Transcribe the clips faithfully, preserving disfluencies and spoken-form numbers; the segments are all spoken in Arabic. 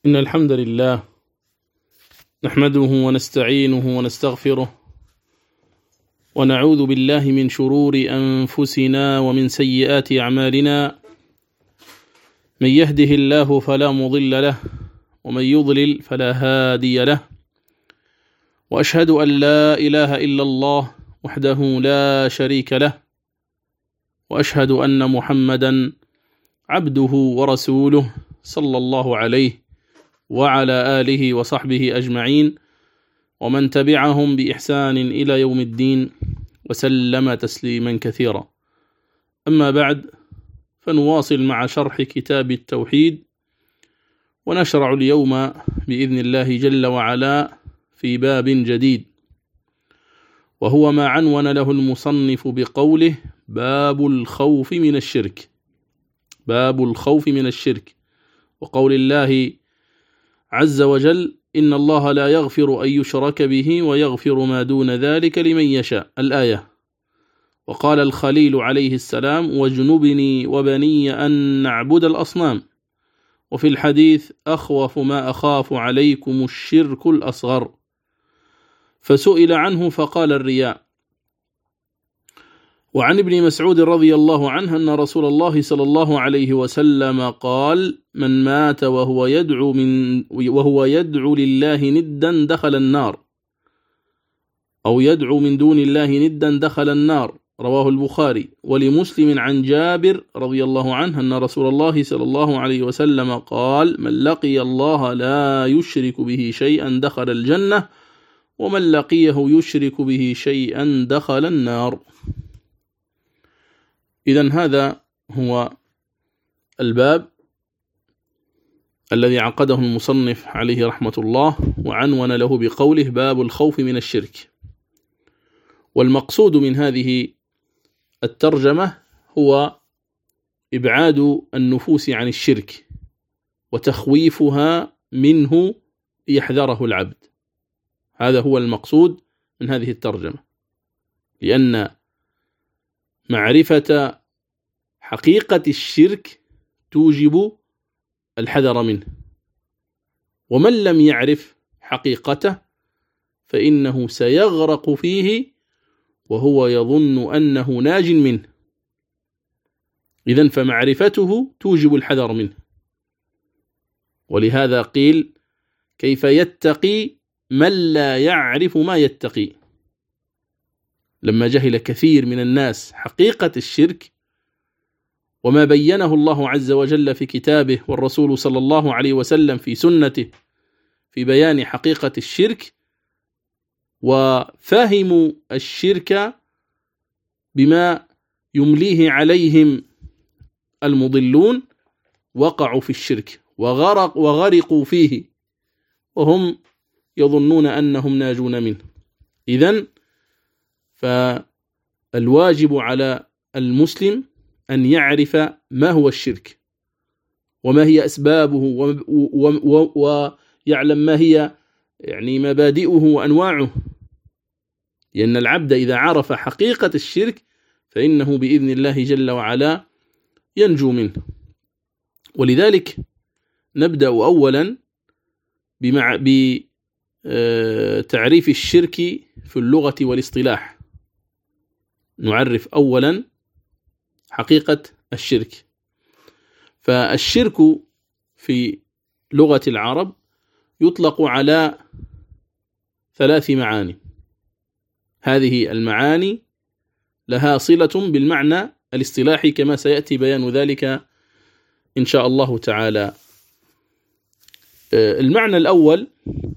إن الحمد لله نحمده ونستعينه ونستغفره ونعوذ بالله من شرور أنفسنا ومن سيئات أعمالنا. من يهده الله فلا مضل له ومن يضلل فلا هادي له، وأشهد أن لا إله إلا الله وحده لا شريك له، وأشهد أن محمدا عبده ورسوله صلى الله عليه وعلى آله وصحبه أجمعين ومن تبعهم بإحسان إلى يوم الدين وسلم تسليما كثيرا. أما بعد، فنواصل مع شرح كتاب التوحيد، ونشرع اليوم بإذن الله جل وعلا في باب جديد، وهو ما عنون له المصنف بقوله: باب الخوف من الشرك. باب الخوف من الشرك، وقول الله عز وجل: إن الله لا يغفر أن يشرك به ويغفر ما دون ذلك لمن يشاء، الآية. وقال الخليل عليه السلام: واجنبني وبني أن نعبد الأصنام. وفي الحديث: أخوف ما أخاف عليكم الشرك الأصغر. فسئل عنه فقال: الرياء. وعن ابن مسعود رضي الله عنه أن رسول الله صلى الله عليه وسلم قال: من مات وهو يدعو من وهو يدعو لله ندا دخل النار، أو يدعو من دون الله ندا دخل النار. رواه البخاري. ولمسلم عن جابر رضي الله عنه أن رسول الله صلى الله عليه وسلم قال: من لقي الله لا يشرك به شيئا دخل الجنة، ومن لقيه يشرك به شيئا دخل النار. إذن هذا هو الباب الذي عقده المصنف عليه رحمة الله، وعنون له بقوله: باب الخوف من الشرك. والمقصود من هذه الترجمة هو إبعاد النفوس عن الشرك وتخويفها منه ليحذره العبد. هذا هو المقصود من هذه الترجمة، لأن معرفة حقيقة الشرك توجب الحذر منه، ومن لم يعرف حقيقته فإنه سيغرق فيه وهو يظن أنه ناج منه. إذن فمعرفته توجب الحذر منه. ولهذا قيل: كيف يتقي من لا يعرف ما يتقي؟ لما جهل كثير من الناس حقيقة الشرك وما بينه الله عز وجل في كتابه، والرسول صلى الله عليه وسلم في سنته في بيان حقيقة الشرك، وفهموا الشرك بما يمليه عليهم المضلون، وقعوا في الشرك وغرق وغرقوا فيه وهم يظنون أنهم ناجون منه. إذن فالواجب على المسلم أن يعرف ما هو الشرك وما هي أسبابه، ويعلم ما هي يعني مبادئه وأنواعه، لأن العبد إذا عرف حقيقة الشرك فإنه بإذن الله جل وعلا ينجو منه. ولذلك نبدأ أولا بمع... بتعريف الشرك في اللغة والاصطلاح. نعرف أولا حقيقة الشرك. فالشرك في لغة العرب يطلق على ثلاث معاني. هذه المعاني لها صلة بالمعنى الاصطلاحي كما سيأتي بيان ذلك إن شاء الله تعالى. المعنى الأول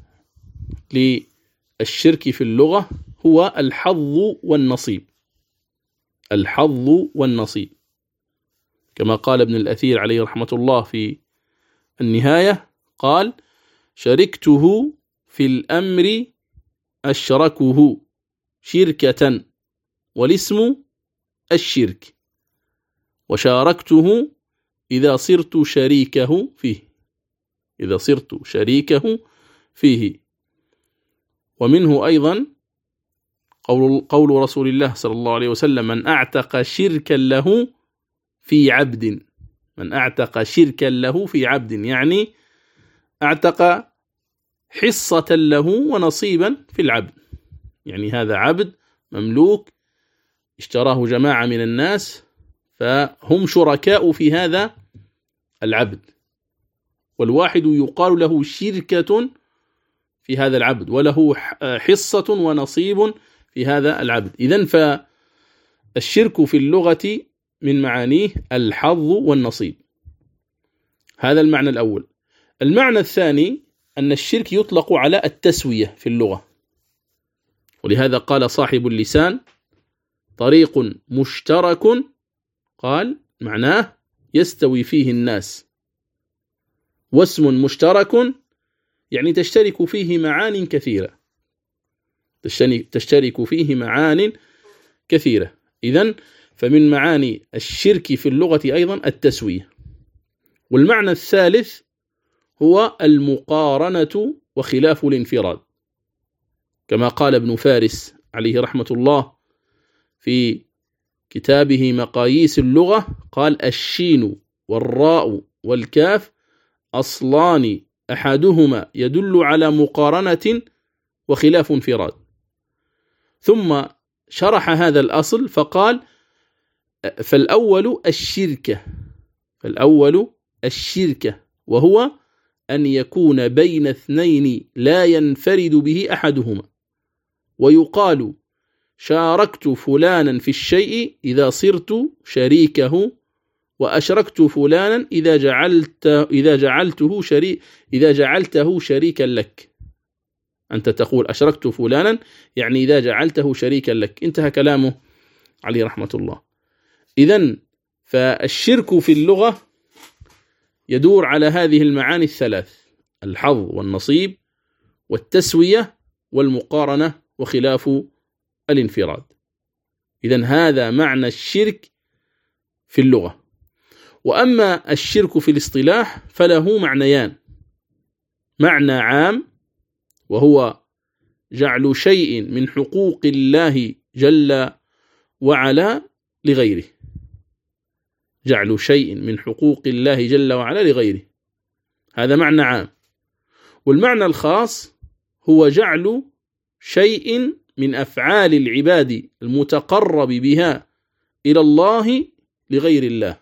للشرك في اللغة هو الحظ والنصيب. الحظ والنصيب، كما قال ابن الأثير عليه رحمة الله في النهاية، قال: شركته في الأمر أشركه شركة، والاسم الشرك، وشاركته إذا صرت شريكه فيه إذا صرت شريكه فيه. ومنه أيضا قول, قول رسول الله صلى الله عليه وسلم: من أعتق شركا له في عبد من أعتق شركا له في عبد، يعني أعتق حصة له ونصيبا في العبد، يعني هذا عبد مملوك اشتراه جماعة من الناس، فهم شركاء في هذا العبد، والواحد يقال له شركة في هذا العبد، وله حصة ونصيب في هذا العبد. إذن فالشرك في اللغة من معانيه الحظ والنصيب، هذا المعنى الأول. المعنى الثاني أن الشرك يطلق على التسوية في اللغة، ولهذا قال صاحب اللسان: طريق مشترك، قال معناه يستوي فيه الناس، واسم مشترك يعني تشترك فيه معان كثيرة، تشترك فيه معان كثيرة. إذن فمن معاني الشرك في اللغة أيضا التسوية. والمعنى الثالث هو المقارنة وخلاف الانفراد، كما قال ابن فارس عليه رحمة الله في كتابه مقاييس اللغة، قال: الشين والراء والكاف أصلان أحدهما يدل على مقارنة وخلاف انفراد. ثم شرح هذا الأصل فقال: فالأول الشركة، فالأول الشركة وهو أن يكون بين اثنين لا ينفرد به أحدهما، ويقال شاركت فلانا في الشيء إذا صرت شريكه، وأشركت فلانا إذا جعلت إذا جعلته شريك إذا جعلته شريكا لك. أنت تقول أشركت فلانا يعني إذا جعلته شريكا لك. انتهى كلامه عليه رحمة الله. إذن فالشرك في اللغة يدور على هذه المعاني الثلاث: الحظ والنصيب والتسوية والمقارنة وخلاف الانفراد. إذن هذا معنى الشرك في اللغة. وأما الشرك في الاصطلاح فله معنيان: معنى عام وهو جعل شيء من حقوق الله جل وعلا لغيره، جعل شيء من حقوق الله جل وعلا لغيره، هذا معنى عام. والمعنى الخاص هو جعل شيء من أفعال العباد المتقرب بها إلى الله لغير الله،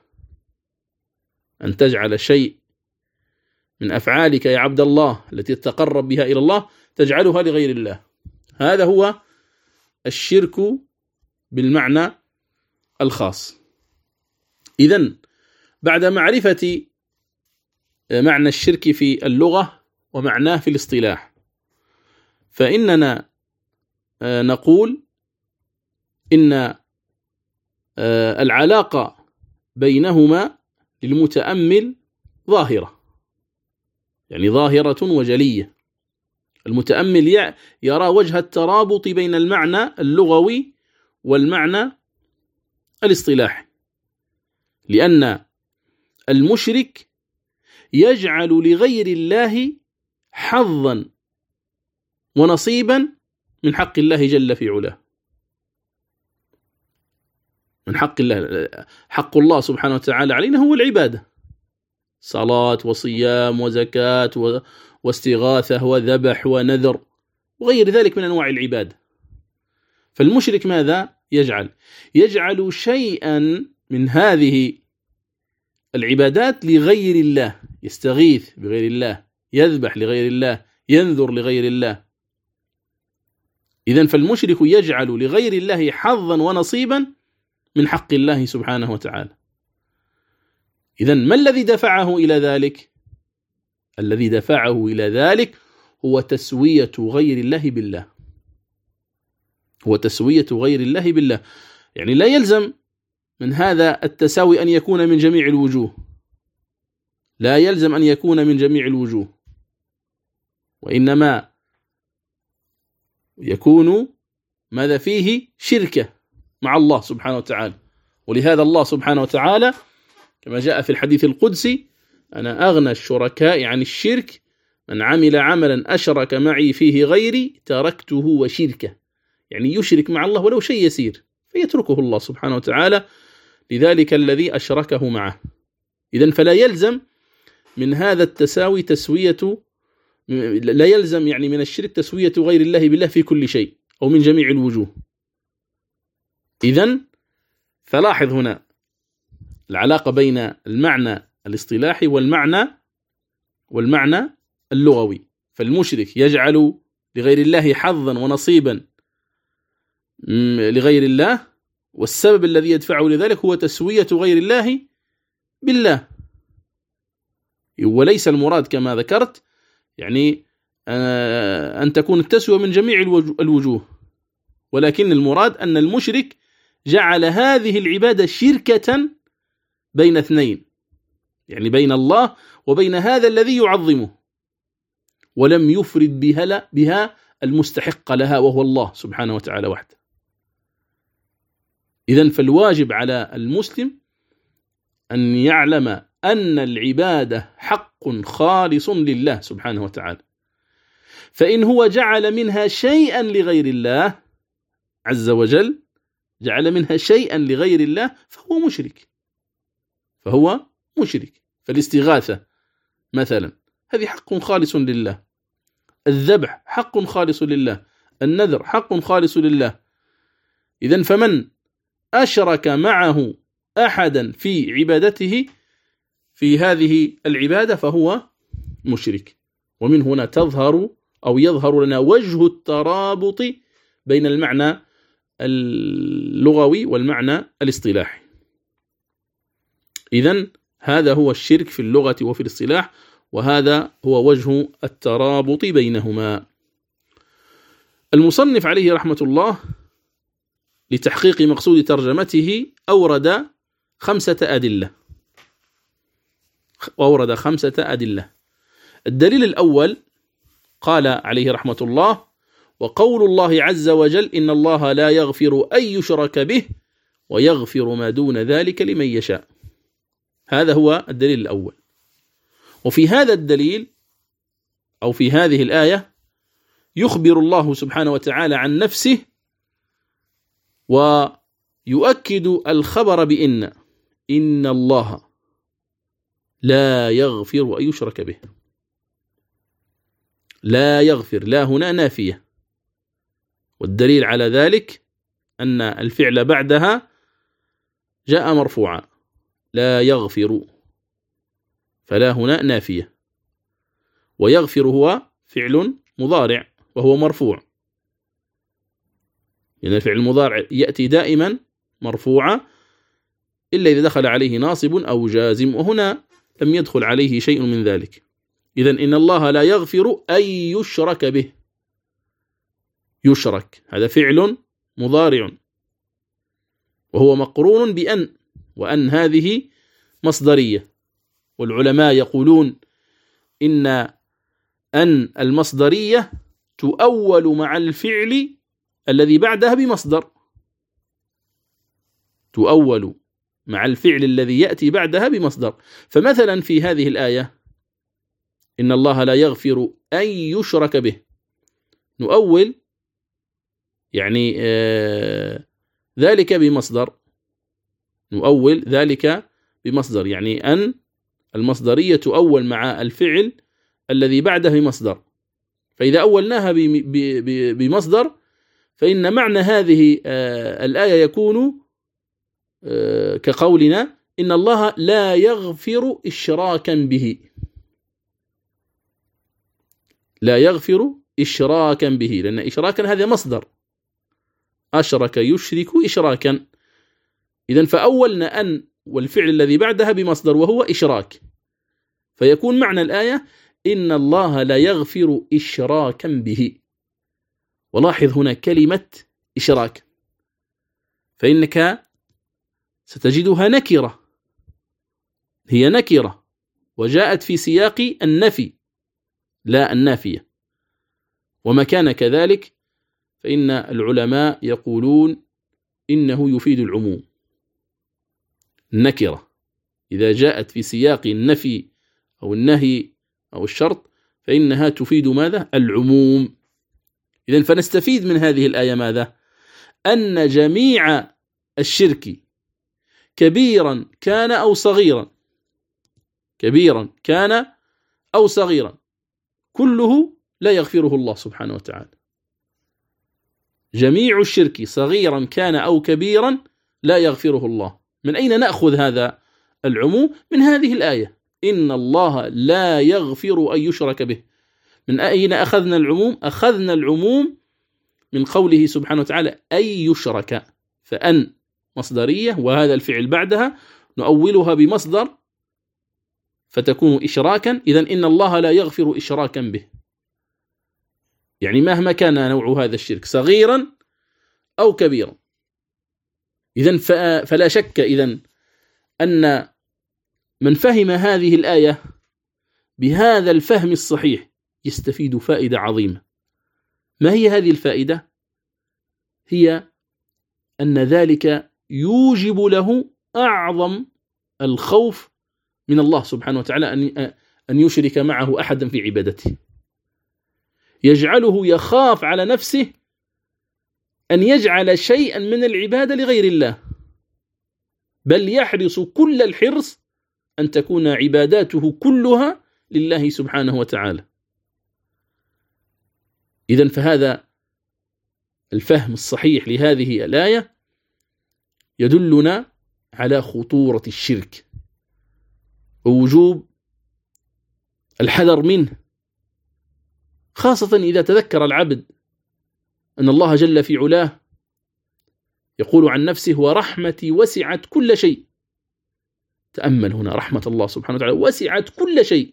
أن تجعل شيء من أفعالك يا عبد الله التي تتقرب بها إلى الله تجعلها لغير الله، هذا هو الشرك بالمعنى الخاص. إذن بعد معرفة معنى الشرك في اللغة ومعناه في الاصطلاح، فإننا نقول إن العلاقة بينهما للمتأمل ظاهرة، يعني ظاهرة وجلية. المتأمل يرى وجه الترابط بين المعنى اللغوي والمعنى الاصطلاحي، لأن المشرك يجعل لغير الله حظا ونصيبا من حق الله جل في علاه، من حق الله. حق الله سبحانه وتعالى علينا هو العبادة، صلاة وصيام وزكاة واستغاثة وذبح ونذر وغير ذلك من أنواع العبادة. فالمشرك ماذا يجعل؟ يجعل شيئا من هذه العبادات لغير الله، يستغيث بغير الله، يذبح لغير الله، ينذر لغير الله. إذن فالمشرك يجعل لغير الله حظا ونصيبا من حق الله سبحانه وتعالى. إذن ما الذي دفعه إلى ذلك؟ الذي دفعه إلى ذلك هو تسوية غير الله بالله، هو تسوية غير الله بالله. يعني لا يلزم من هذا التساوي أن يكون من جميع الوجوه، لا يلزم أن يكون من جميع الوجوه، وإنما يكون ماذا فيه شركة مع الله سبحانه وتعالى. ولهذا الله سبحانه وتعالى كما جاء في الحديث القدسي: أنا أغنى الشركاء عن الشرك، من عمل عملا أشرك معي فيه غيري تركته وشركه. يعني يشرك مع الله ولو شيء يسير فيتركه الله سبحانه وتعالى لذلك الذي أشركه معه. إذن فلا يلزم من هذا التساوي تسوية لا يلزم يعني من الشرك تسوية غير الله بالله في كل شيء أو من جميع الوجوه. إذن فلاحظ هنا العلاقة بين المعنى الاصطلاحي والمعنى والمعنى اللغوي. فالمشرك يجعل لغير الله حظا ونصيبا لغير الله، والسبب الذي يدفعه لذلك هو تسوية غير الله بالله. وليس المراد كما ذكرت يعني أن تكون التسوية من جميع الوجوه، ولكن المراد أن المشرك جعل هذه العبادة شركة بين اثنين، يعني بين الله وبين هذا الذي يعظمه، ولم يفرد بها, بها المستحق لها وهو الله سبحانه وتعالى وحده. إذن فالواجب على المسلم أن يعلم أن العبادة حق خالص لله سبحانه وتعالى، فإن هو جعل منها شيئا لغير الله عز وجل، جعل منها شيئا لغير الله فهو مشرك، فهو مشرك. فالاستغاثة مثلا هذه حق خالص لله، الذبح حق خالص لله، النذر حق خالص لله. إذن فمن أشرك معه أحدا في عبادته في هذه العبادة فهو مشرك. ومن هنا تظهر أو يظهر لنا وجه الترابط بين المعنى اللغوي والمعنى الاصطلاحي. إذن هذا هو الشرك في اللغة وفي الاصطلاح، وهذا هو وجه الترابط بينهما. المصنف عليه رحمة الله لتحقيق مقصود ترجمته أورد خمسة أدلة وأورد خمسة أدلة. الدليل الأول قال عليه رحمة الله: وقول الله عز وجل: إن الله لا يغفر أن يشرك به ويغفر ما دون ذلك لمن يشاء. هذا هو الدليل الأول. وفي هذا الدليل أو في هذه الآية يخبر الله سبحانه وتعالى عن نفسه ويؤكد الخبر بإن إن الله لا يغفر أن يشرك به. لا يغفر، لا هنا نافية، والدليل على ذلك أن الفعل بعدها جاء مرفوعا، لا يغفر، فلا هنا نافية. ويغفر هو فعل مضارع وهو مرفوع، لأن الفعل المضارع يأتي دائما مرفوعا إلا إذا دخل عليه ناصب أو جازم، وهنا لم يدخل عليه شيء من ذلك. إذن إن الله لا يغفر أن يشرك به. يشرك هذا فعل مضارع وهو مقرون بأن، وأن هذه مصدرية. والعلماء يقولون إن أن المصدرية تؤول مع الفعل الذي بعدها بمصدر، تؤول مع الفعل الذي يأتي بعدها بمصدر. فمثلا في هذه الآية إن الله لا يغفر أن يشرك به، نؤول يعني آه ذلك بمصدر، نؤول ذلك بمصدر، يعني أن المصدرية تؤول مع الفعل الذي بعده بمصدر. فإذا أولناها بمصدر فإن معنى هذه آه الآية يكون آه كقولنا إن الله لا يغفر إشراكا به، لا يغفر إشراكا به، لأن إشراكا هذا مصدر، أشرك يشرك إشراكا. إذن فأولنا أن والفعل الذي بعدها بمصدر وهو إشراك، فيكون معنى الآية إن الله لا يغفر إشراكا به. ولاحظ هنا كلمة إشراك، فإنك ستجدها نكرة، هي نكرة وجاءت في سياق النفي لا النافية. وما كان كذلك فإن العلماء يقولون إنه يفيد العموم. النكرة إذا جاءت في سياق النفي أو النهي أو الشرط فإنها تفيد ماذا؟ العموم. إذن فنستفيد من هذه الآية ماذا؟ أن جميع الشرك كبيرا كان أو صغيرا، كبيرا كان أو صغيرا، كله لا يغفره الله سبحانه وتعالى. جميع الشرك صغيرا كان أو كبيرا لا يغفره الله. من أين نأخذ هذا العموم؟ من هذه الآية: إن الله لا يغفر أن يشرك به. من أين أخذنا العموم؟ أخذنا العموم من قوله سبحانه وتعالى أن يشرك، فأن مصدرية وهذا الفعل بعدها نؤولها بمصدر فتكون إشراكا. إذن إن الله لا يغفر إشراكا به، يعني مهما كان نوع هذا الشرك صغيرا أو كبيرا. إذن فلا شك إذن أن من فهم هذه الآية بهذا الفهم الصحيح يستفيد فائدة عظيمة. ما هي هذه الفائدة؟ هي أن ذلك يوجب له أعظم الخوف من الله سبحانه وتعالى أن يشرك معه أحدا في عبادته، يجعله يخاف على نفسه أن يجعل شيئا من العبادة لغير الله، بل يحرص كل الحرص أن تكون عباداته كلها لله سبحانه وتعالى. إذن فهذا الفهم الصحيح لهذه الآية يدلنا على خطورة الشرك ووجوب الحذر منه، خاصة إذا تذكر العبد أن الله جل في علاه يقول عن نفسه: ورحمتي وسعت كل شيء. تأمل هنا، رحمة الله سبحانه وتعالى وسعت كل شيء،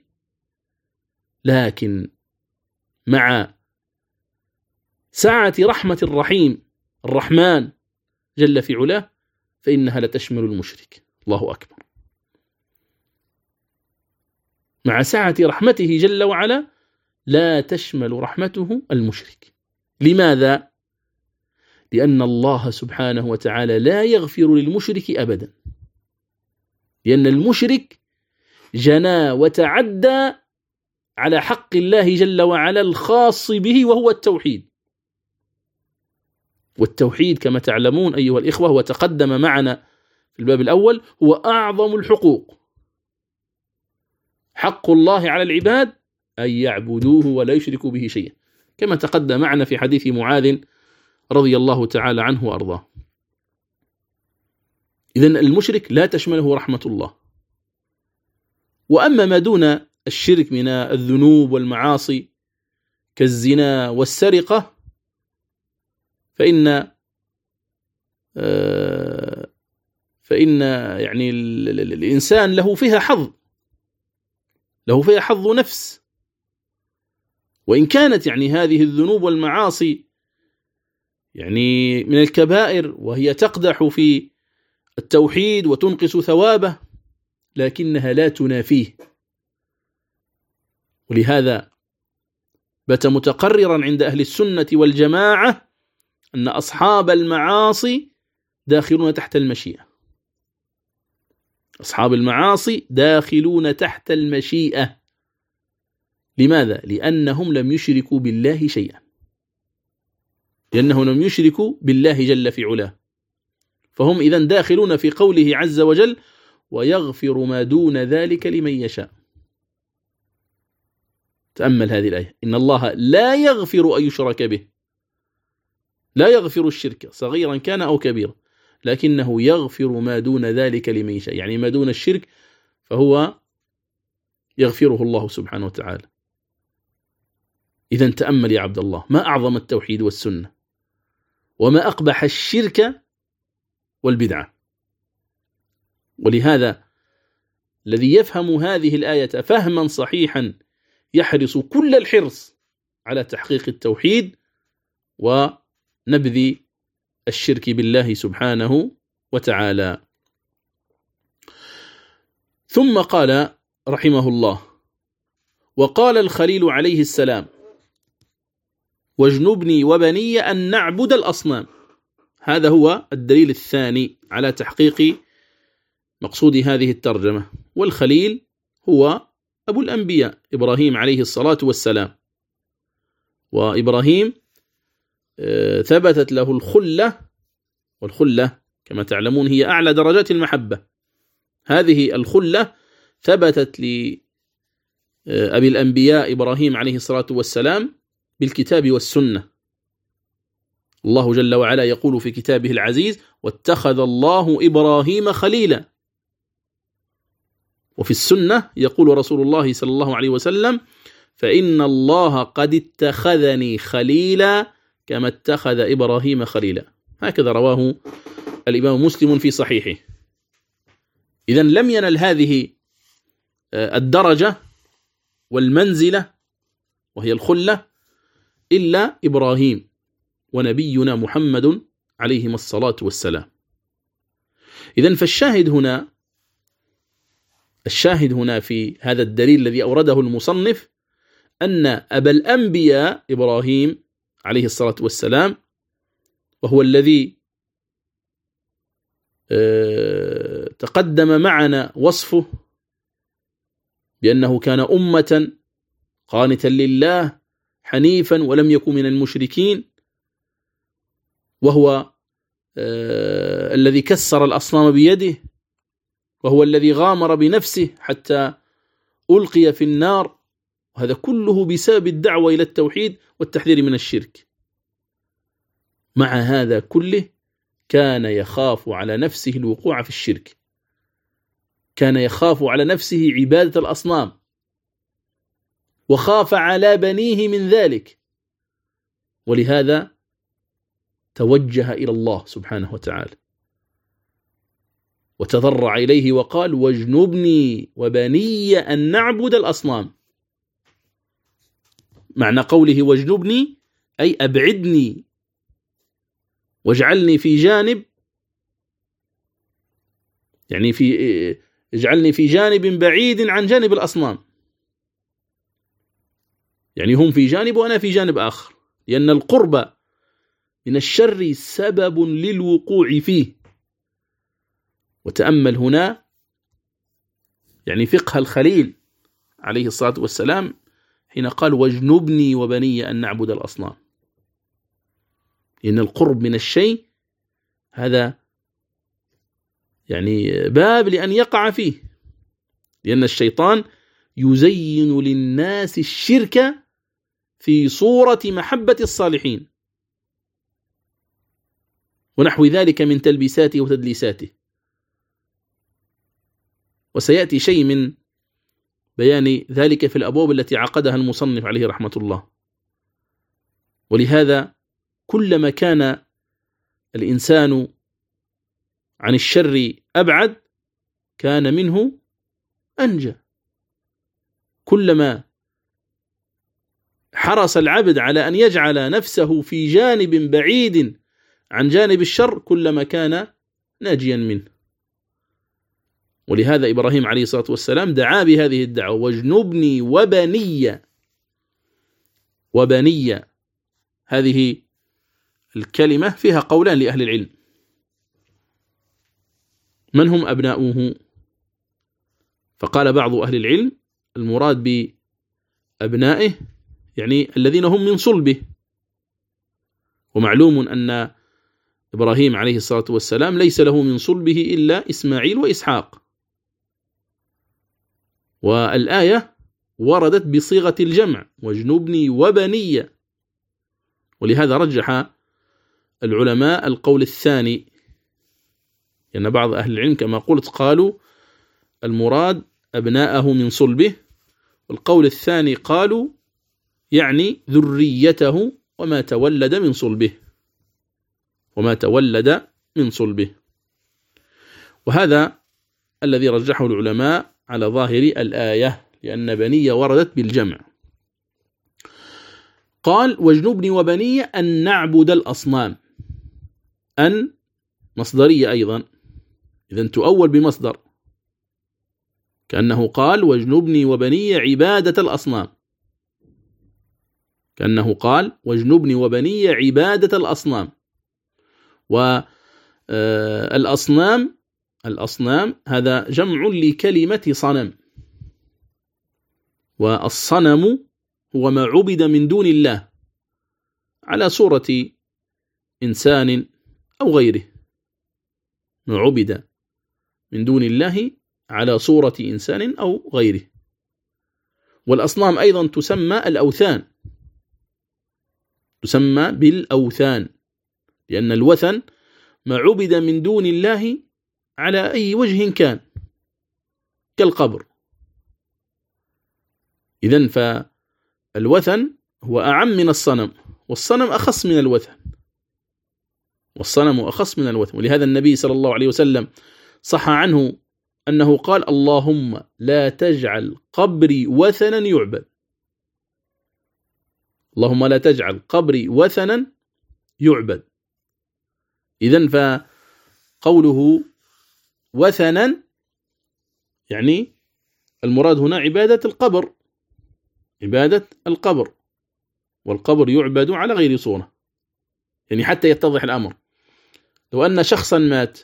لكن مع سعة رحمة الرحيم الرحمن جل في علاه فإنها لتشمل المشرك. الله أكبر. مع سعة رحمته جل وعلا لا تشمل رحمته المشرك. لماذا؟ لأن الله سبحانه وتعالى لا يغفر للمشرك أبدا، لأن المشرك جنى وتعدى على حق الله جل وعلا الخاص به وهو التوحيد. والتوحيد كما تعلمون أيها الإخوة وتقدم معنا في الباب الأول هو أعظم الحقوق. حق الله على العباد أن يعبدوه ولا يشركوا به شيئا، كما تقدم معنا في حديث معاذ رضي الله تعالى عنه وأرضاه. إذن المشرك لا تشمله رحمة الله. وأما ما دون الشرك من الذنوب والمعاصي كالزنا والسرقة فإن فإن يعني الإنسان له فيها حظ، له فيها حظ نفس. وإن كانت يعني هذه الذنوب والمعاصي يعني من الكبائر وهي تقدح في التوحيد وتنقص ثوابه، لكنها لا تنافيه. ولهذا بات متقررا عند أهل السنة والجماعة أن أصحاب المعاصي داخلون تحت المشيئة. أصحاب المعاصي داخلون تحت المشيئة. لماذا؟ لأنهم لم يشركوا بالله شيئا، لأنهم لم يشركوا بالله جل في علاه، فهم إذن داخلون في قوله عز وجل: ويغفر ما دون ذلك لمن يشاء. تأمل هذه الآية: إن الله لا يغفر أن يشرك به، لا يغفر الشرك صغيرا كان أو كبيرا، لكنه يغفر ما دون ذلك لمن يشاء، يعني ما دون الشرك فهو يغفره الله سبحانه وتعالى. إذن تأمل يا عبد الله، ما أعظم التوحيد والسنة، وما أقبح الشرك والبدعة. ولهذا الذي يفهم هذه الآية فهما صحيحا يحرص كل الحرص على تحقيق التوحيد ونبذ الشرك بالله سبحانه وتعالى. ثم قال رحمه الله: وقال الخليل عليه السلام: واجنبني وبني أن نعبد الأصنام. هذا هو الدليل الثاني على تحقيق مقصود هذه الترجمة. والخليل هو أبو الأنبياء إبراهيم عليه الصلاة والسلام. وإبراهيم ثبتت له الخلة، والخلة كما تعلمون هي أعلى درجات المحبة. هذه الخلة ثبتت أبي الأنبياء إبراهيم عليه الصلاة والسلام بالكتاب والسنة. الله جل وعلا يقول في كتابه العزيز: واتخذ الله إبراهيم خليلا. وفي السنة يقول رسول الله صلى الله عليه وسلم: فإن الله قد اتخذني خليلا كما اتخذ إبراهيم خليلا. هكذا رواه الإمام مسلم في صحيحه. إذن لم ينل هذه الدرجة والمنزلة وهي الخلة إلا إبراهيم ونبينا محمد عليهما الصلاة والسلام. إذن فالشاهد هنا الشاهد هنا في هذا الدليل الذي أورده المصنف أن أبا الأنبياء إبراهيم عليه الصلاة والسلام، وهو الذي تقدم معنا وصفه بأنه كان أمة قانتا لله حنيفا ولم يكن من المشركين، وهو الذي كسر الأصنام بيده، وهو الذي غامر بنفسه حتى ألقي في النار، وهذا كله بسبب الدعوة إلى التوحيد والتحذير من الشرك. مع هذا كله كان يخاف على نفسه الوقوع في الشرك، كان يخاف على نفسه عبادة الأصنام، وخاف على بنيه من ذلك، ولهذا توجه إلى الله سبحانه وتعالى وتضرع إليه وقال: واجنبني وبني أن نعبد الأصنام. معنى قوله واجنبني أي أبعدني واجعلني في جانب، يعني في اجعلني في جانب بعيد عن جانب الأصنام، يعني هم في جانب وأنا في جانب آخر، لأن القرب من الشر سبب للوقوع فيه. وتأمل هنا يعني فقه الخليل عليه الصلاة والسلام حين قال: واجنبني وبني أن نعبد الأصنام، لأن القرب من الشيء هذا يعني باب لأن يقع فيه، لأن الشيطان يزين للناس الشرك في صورة محبة الصالحين ونحو ذلك من تلبيساته وتدليساته. وسيأتي شيء من بيان ذلك في الأبواب التي عقدها المصنف عليه رحمة الله. ولهذا كلما كان الإنسان عن الشر أبعد كان منه أنجى، كلما حرص العبد على أن يجعل نفسه في جانب بعيد عن جانب الشر كلما كان ناجيا منه. ولهذا إبراهيم عليه الصلاة والسلام دعا بهذه الدعوة: واجنبني وبني. وبني هذه الكلمة فيها قولان لأهل العلم: من هم أبناؤه؟ فقال بعض أهل العلم المراد بأبنائه يعني الذين هم من صلبه، ومعلوم أن إبراهيم عليه الصلاة والسلام ليس له من صلبه إلا إسماعيل وإسحاق، والآية وردت بصيغة الجمع: واجنبني وبني. ولهذا رجح العلماء القول الثاني، لأن يعني بعض أهل العلم كما قلت قالوا المراد أبناءه من صلبه، والقول الثاني قالوا يعني ذريته وما تولد من صلبه وما تولد من صلبه. وهذا الذي رجحه العلماء على ظاهر الآية، لأن بني وردت بالجمع. قال: واجنبني وبني أن نعبد الأصنام. أن مصدرية أيضا، إذن تؤول بمصدر، كأنه قال: واجنبني وبني عبادة الأصنام، كأنه قال: واجنبني وبني عبادة الأصنام. والأصنام الأصنام هذا جمع لكلمة صنم، والصنم هو ما عبد من دون الله على صورة إنسان أو غيره، ما عبد من دون الله على صورة إنسان أو غيره. والأصنام أيضا تسمى الأوثان، تسمى بالأوثان، لأن الوثن ما عبد من دون الله على أي وجه كان كالقبر. إذن فالوثن هو أعم من الصنم، والصنم أخص من الوثن، والصنم أخص من الوثن. ولهذا النبي صلى الله عليه وسلم صح عنه أنه قال: اللهم لا تجعل قبري وثنا يعبد. اللهم لا تجعل قبري وثنا يعبد. إذن فقوله وثنا يعني المراد هنا عبادة القبر، عبادة القبر، والقبر يعبد على غير صورة. يعني حتى يتضح الأمر، لو أن شخصا مات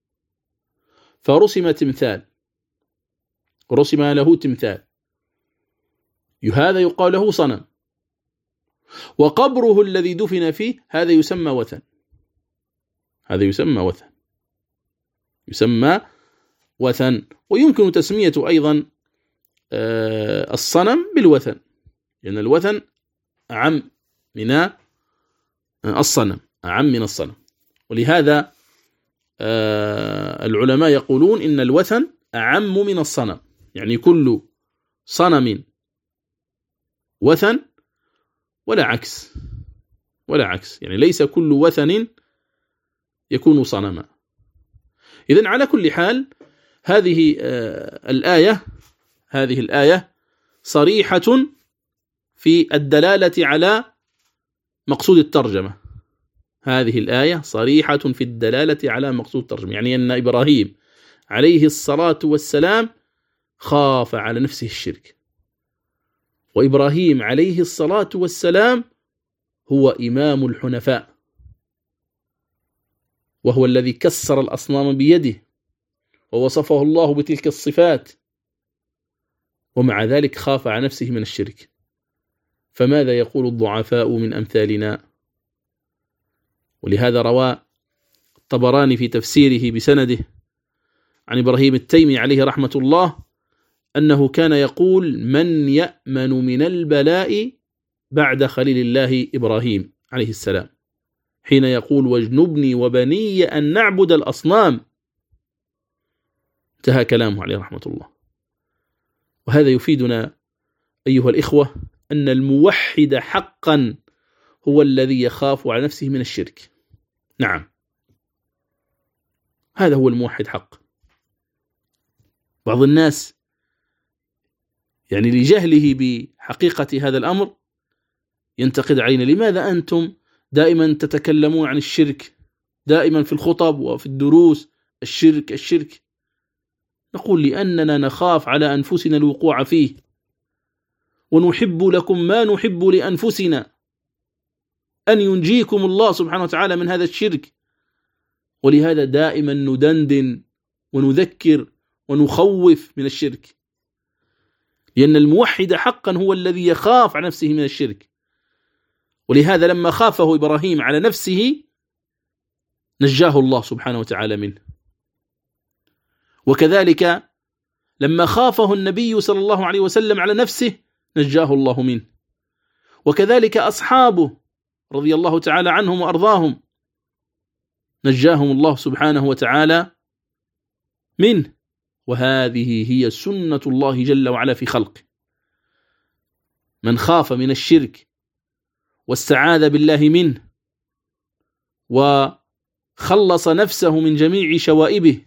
فرسم تمثال، رسم له تمثال، هذا يقال له صنم، وقبره الذي دفن فيه هذا يسمى وثن، هذا يسمى وثن، يسمى وثن. ويمكن تسمية أيضا الصنم بالوثن، لأن الوثن أعم من الصنم، أعم من الصنم. ولهذا العلماء يقولون إن الوثن أعم من الصنم، يعني كل صنم وثن ولا عكس، ولا عكس، يعني ليس كل وثن يكون صنما. إذن على كل حال هذه الآية هذه الآية صريحة في الدلالة على مقصود الترجمة، هذه الآية صريحة في الدلالة على مقصود الترجمة، يعني أن إبراهيم عليه الصلاة والسلام خاف على نفسه الشرك، وإبراهيم عليه الصلاة والسلام هو إمام الحنفاء، وهو الذي كسر الأصنام بيده ووصفه الله بتلك الصفات، ومع ذلك خاف على نفسه من الشرك. فماذا يقول الضعفاء من أمثالنا؟ ولهذا روى الطبراني في تفسيره بسنده عن إبراهيم التيمي عليه رحمة الله أنه كان يقول: من يأمن من البلاء بعد خليل الله إبراهيم عليه السلام، حين يقول: واجنبني وبني أن نعبد الأصنام. انتهى كلامه عليه رحمة الله. وهذا يفيدنا أيها الإخوة أن الموحد حقا هو الذي يخاف على نفسه من الشرك. نعم، هذا هو الموحد حق. بعض الناس يعني لجهله بحقيقة هذا الأمر ينتقد علينا: لماذا أنتم دائما تتكلمون عن الشرك، دائما في الخطب وفي الدروس الشرك الشرك؟ نقول: لأننا نخاف على أنفسنا الوقوع فيه، ونحب لكم ما نحب لأنفسنا، أن ينجيكم الله سبحانه وتعالى من هذا الشرك. ولهذا دائما ندندن ونذكر ونخوف من الشرك، لأن الموحد حقا هو الذي يخاف على نفسه من الشرك. ولهذا لما خافه إبراهيم على نفسه نجاه الله سبحانه وتعالى منه، وكذلك لما خافه النبي صلى الله عليه وسلم على نفسه نجاه الله منه، وكذلك أصحابه رضي الله تعالى عنهم وأرضاهم نجاهم الله سبحانه وتعالى منه. وهذه هي سنة الله جل وعلا في خلقه، من خاف من الشرك واستعاذ بالله منه وخلص نفسه من جميع شوائبه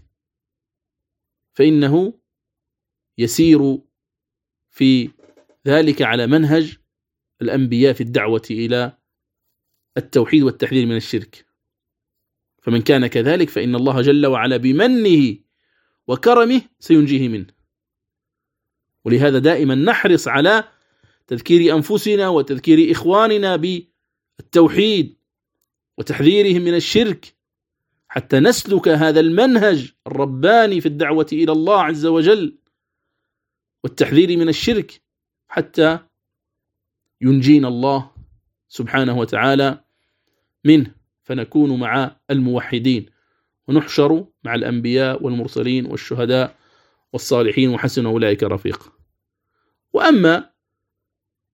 فإنه يسير في ذلك على منهج الأنبياء في الدعوة إلى التوحيد والتحذير من الشرك. فمن كان كذلك فإن الله جل وعلا بمنه وكرمه سينجيه منه. ولهذا دائما نحرص على تذكير أنفسنا وتذكير إخواننا بالتوحيد وتحذيرهم من الشرك، حتى نسلك هذا المنهج الرباني في الدعوة إلى الله عز وجل والتحذير من الشرك، حتى ينجينا الله سبحانه وتعالى منه، فنكون مع الموحدين ونحشر مع الأنبياء والمرسلين والشهداء والصالحين وحسن أولئك رفيق. وأما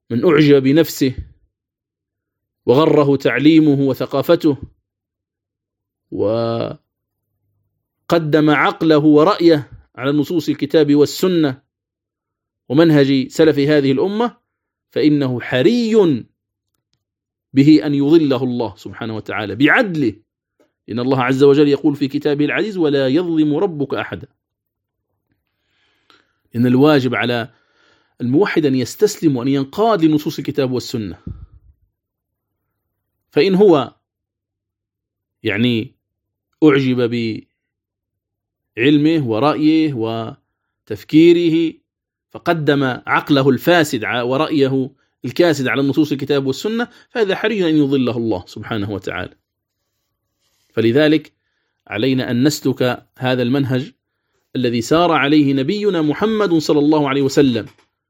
من أعجب بنفسه وغره تعليمه وثقافته وقدم عقله ورأيه على نصوص الكتاب والسنة ومنهج سلف هذه الأمة، فإنه حري به أن يضله الله سبحانه وتعالى بعدله، إن الله عز وجل يقول في كتابه العزيز: ولا يظلم ربك أحدا. إن الواجب على الموحد أن يستسلم وأن ينقاد لنصوص الكتاب والسنة، فإن هو يعني أعجب بعلمه ورأيه وتفكيره فقدم عقله الفاسد ورأيه الكاسد على نصوص الكتاب والسنة، فهذا حري أن يضله الله سبحانه وتعالى. فلذلك علينا أن نسلك هذا المنهج الذي سار عليه نبينا محمد صلى الله عليه وسلم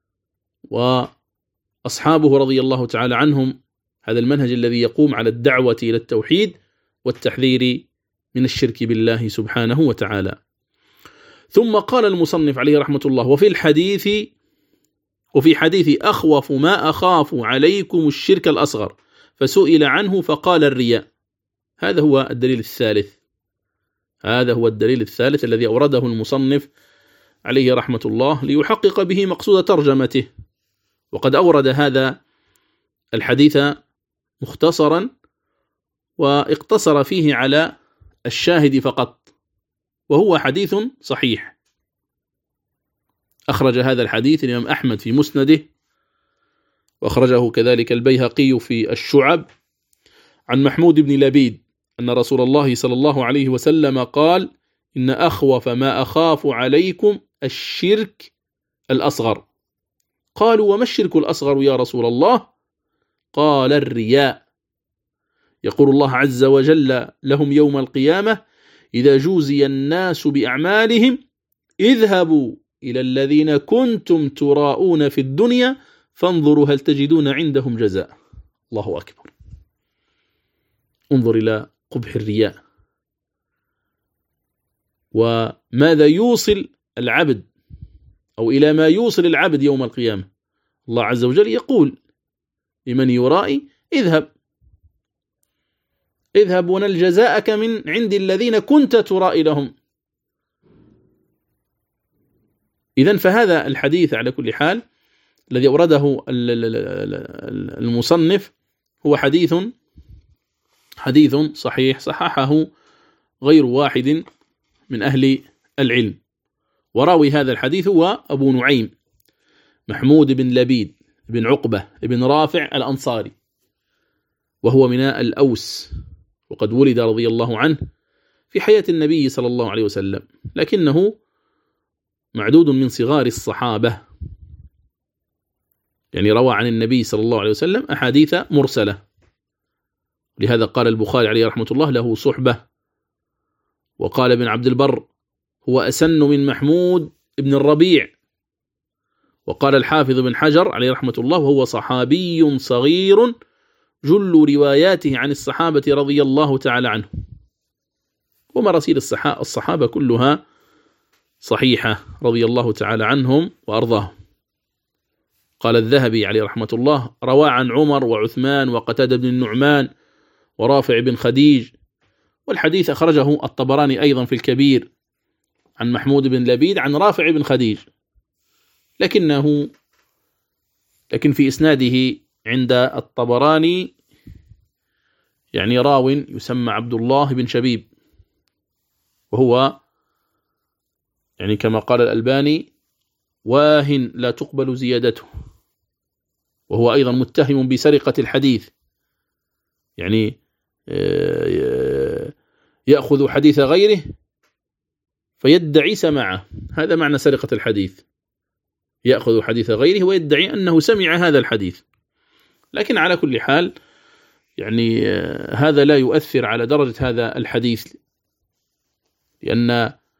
وأصحابه رضي الله تعالى عنهم، هذا المنهج الذي يقوم على الدعوة إلى التوحيد والتحذير من الشرك بالله سبحانه وتعالى. ثم قال المصنف عليه رحمة الله: وفي الحديث وفي حديث أخوف ما أخاف عليكم الشرك الأصغر، فسئل عنه فقال الرياء. هذا هو الدليل الثالث هذا هو الدليل الثالث الذي أورده المصنف عليه رحمة الله ليحقق به مقصود ترجمته. وقد أورد هذا الحديث مختصرا واقتصر فيه على الشاهد فقط، وهو حديث صحيح. أخرج هذا الحديث الإمام أحمد في مسنده، وأخرجه كذلك البيهقي في الشعب عن محمود بن لبيد أن رسول الله صلى الله عليه وسلم قال: إن أخوف ما أخاف عليكم الشرك الأصغر. قالوا: وما الشرك الأصغر يا رسول الله؟ قال: الرياء. يقول الله عز وجل لهم يوم القيامة: إذا جوزي الناس بأعمالهم اذهبوا إلى الذين كنتم تراءون في الدنيا فانظروا هل تجدون عندهم جزاء. الله أكبر. انظر إلى قبح الرياء وماذا يوصل العبد، أو إلى ما يوصل العبد يوم القيامة. الله عز وجل يقول لمن يرائي: اذهب اذهب ونل جزاءك من عند الذين كنت ترائي لهم. إذن فهذا الحديث على كل حال الذي أورده المصنف هو حديث حديث صحيح صححه غير واحد من أهل العلم. وراوي هذا الحديث هو أبو نعيم محمود بن لبيد بن عقبة بن رافع الأنصاري، وهو من الأوس، وقد ولد رضي الله عنه في حياة النبي صلى الله عليه وسلم، لكنه معدود من صغار الصحابة، يعني روى عن النبي صلى الله عليه وسلم أحاديث مرسلة. لهذا قال البخاري عليه رحمة الله: له صحبة. وقال ابن عبد البر: هو أسن من محمود بن الربيع. وقال الحافظ بن حجر عليه رحمة الله: وهو صحابي صغير جل رواياته عن الصحابة رضي الله تعالى عنه. ومراسيل الصحابة كلها صحيحة رضي الله تعالى عنهم وأرضاهم. قال الذهبي عليه رحمة الله: روى عن عمر وعثمان وقتادة بن النعمان ورافع بن خديج. والحديث أخرجه الطبراني أيضا في الكبير عن محمود بن لبيد عن رافع بن خديج، لكنه لكن في إسناده عند الطبراني يعني راو يسمى عبد الله بن شبيب، وهو يعني كما قال الألباني واهن لا تقبل زيادته، وهو أيضا متهم بسرقة الحديث، يعني يأخذ حديث غيره فيدعي سماعه. هذا معنى سرقة الحديث، يأخذ حديث غيره ويدعي أنه سمع هذا الحديث. لكن على كل حال يعني هذا لا يؤثر على درجة هذا الحديث، لأن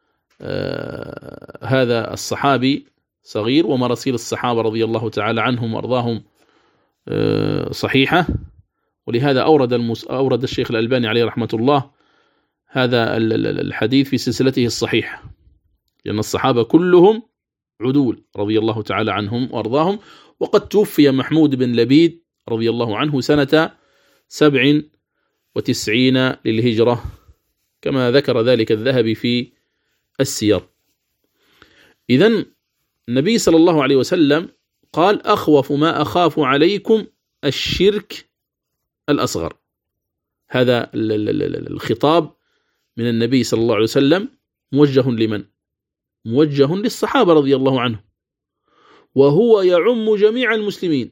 هذا الصحابي صغير، ومراسيل الصحابة رضي الله تعالى عنهم وأرضاهم صحيحة. ولهذا أورد المس... أورد الشيخ الألباني عليه رحمة الله هذا الحديث في سلسلته الصحيحة، لأن الصحابة كلهم عدول رضي الله تعالى عنهم وأرضاهم، وقد توفي محمود بن لبيد رضي الله عنه سنة سبع وتسعين للهجرة كما ذكر ذلك الذهبي في السير. إذن النبي صلى الله عليه وسلم قال أخوف ما أخاف عليكم الشرك الأصغر. هذا الخطاب من النبي صلى الله عليه وسلم موجه لمن؟ موجه للصحابة رضي الله عنهم، وهو يعم جميع المسلمين،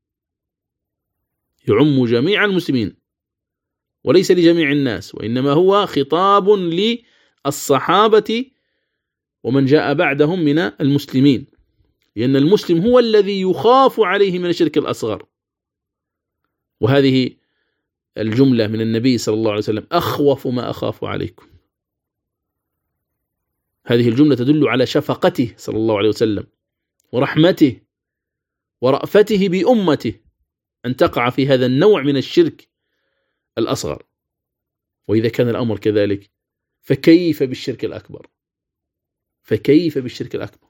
يعم جميع المسلمين وليس لجميع الناس، وإنما هو خطاب للصحابة ومن جاء بعدهم من المسلمين، لأن المسلم هو الذي يخاف عليه من الشرك الأصغر. وهذه الجملة من النبي صلى الله عليه وسلم أخوف ما أخاف عليكم، هذه الجملة تدل على شفقته صلى الله عليه وسلم ورحمته ورأفته بأمته أن تقع في هذا النوع من الشرك الأصغر. وإذا كان الأمر كذلك فكيف بالشرك الأكبر؟ فكيف بالشرك الأكبر؟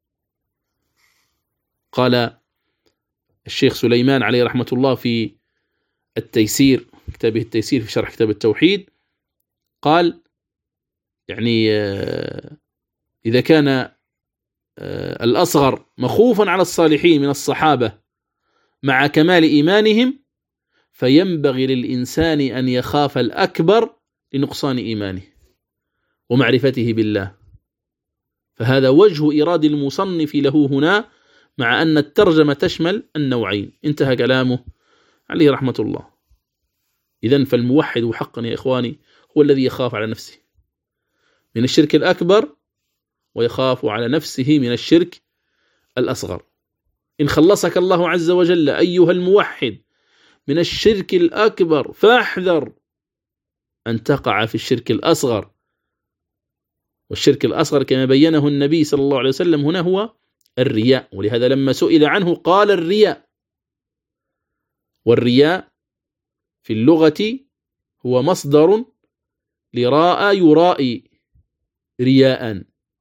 قال الشيخ سليمان عليه رحمة الله في التيسير، كتابه التيسير في شرح كتاب التوحيد، قال يعني إذا كان الأصغر مخوفا على الصالحين من الصحابة مع كمال إيمانهم، فينبغي للإنسان أن يخاف الأكبر لنقصان إيمانه ومعرفته بالله. فهذا وجه إيراد المصنف له هنا، مع أن الترجمة تشمل النوعين. انتهى كلامه عليه رحمة الله. إذن فالموحد حقا يا إخواني هو الذي يخاف على نفسه من الشرك الأكبر ويخاف على نفسه من الشرك الأصغر. إن خلصك الله عز وجل أيها الموحد من الشرك الأكبر فاحذر أن تقع في الشرك الأصغر. والشرك الأصغر كما بينه النبي صلى الله عليه وسلم هنا هو الرياء، ولهذا لما سئل عنه قال الرياء. والرياء في اللغة هو مصدر لراء يرائي رياء،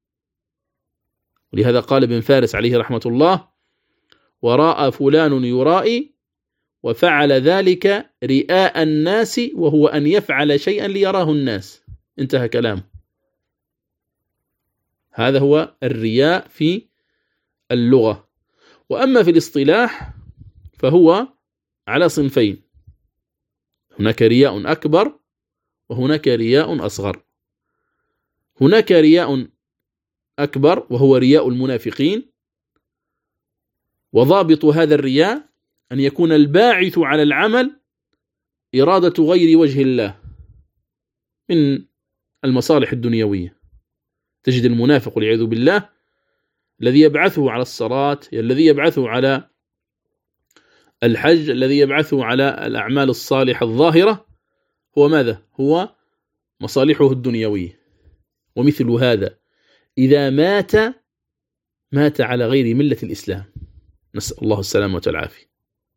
ولهذا قال ابن فارس عليه رحمة الله: وراء فلان يرائي وفعل ذلك رئاء الناس، وهو أن يفعل شيئا ليراه الناس. انتهى كلامه. هذا هو الرياء في اللغة. وأما في الاصطلاح فهو على صنفين: هناك رياء أكبر وهناك رياء أصغر. هناك رياء أكبر وهو رياء المنافقين، وضابط هذا الرياء أن يكون الباعث على العمل إرادة غير وجه الله من المصالح الدنيوية. تجد المنافق والعياذ بالله الذي يبعثه على الصلاة، الذي يبعثه على الحج، الذي يبعثه على الأعمال الصالحة الظاهرة، هو ماذا؟ هو مصالحه الدنيوية. ومثل هذا إذا مات مات على غير ملة الإسلام، نسأل الله السلامة والعافية،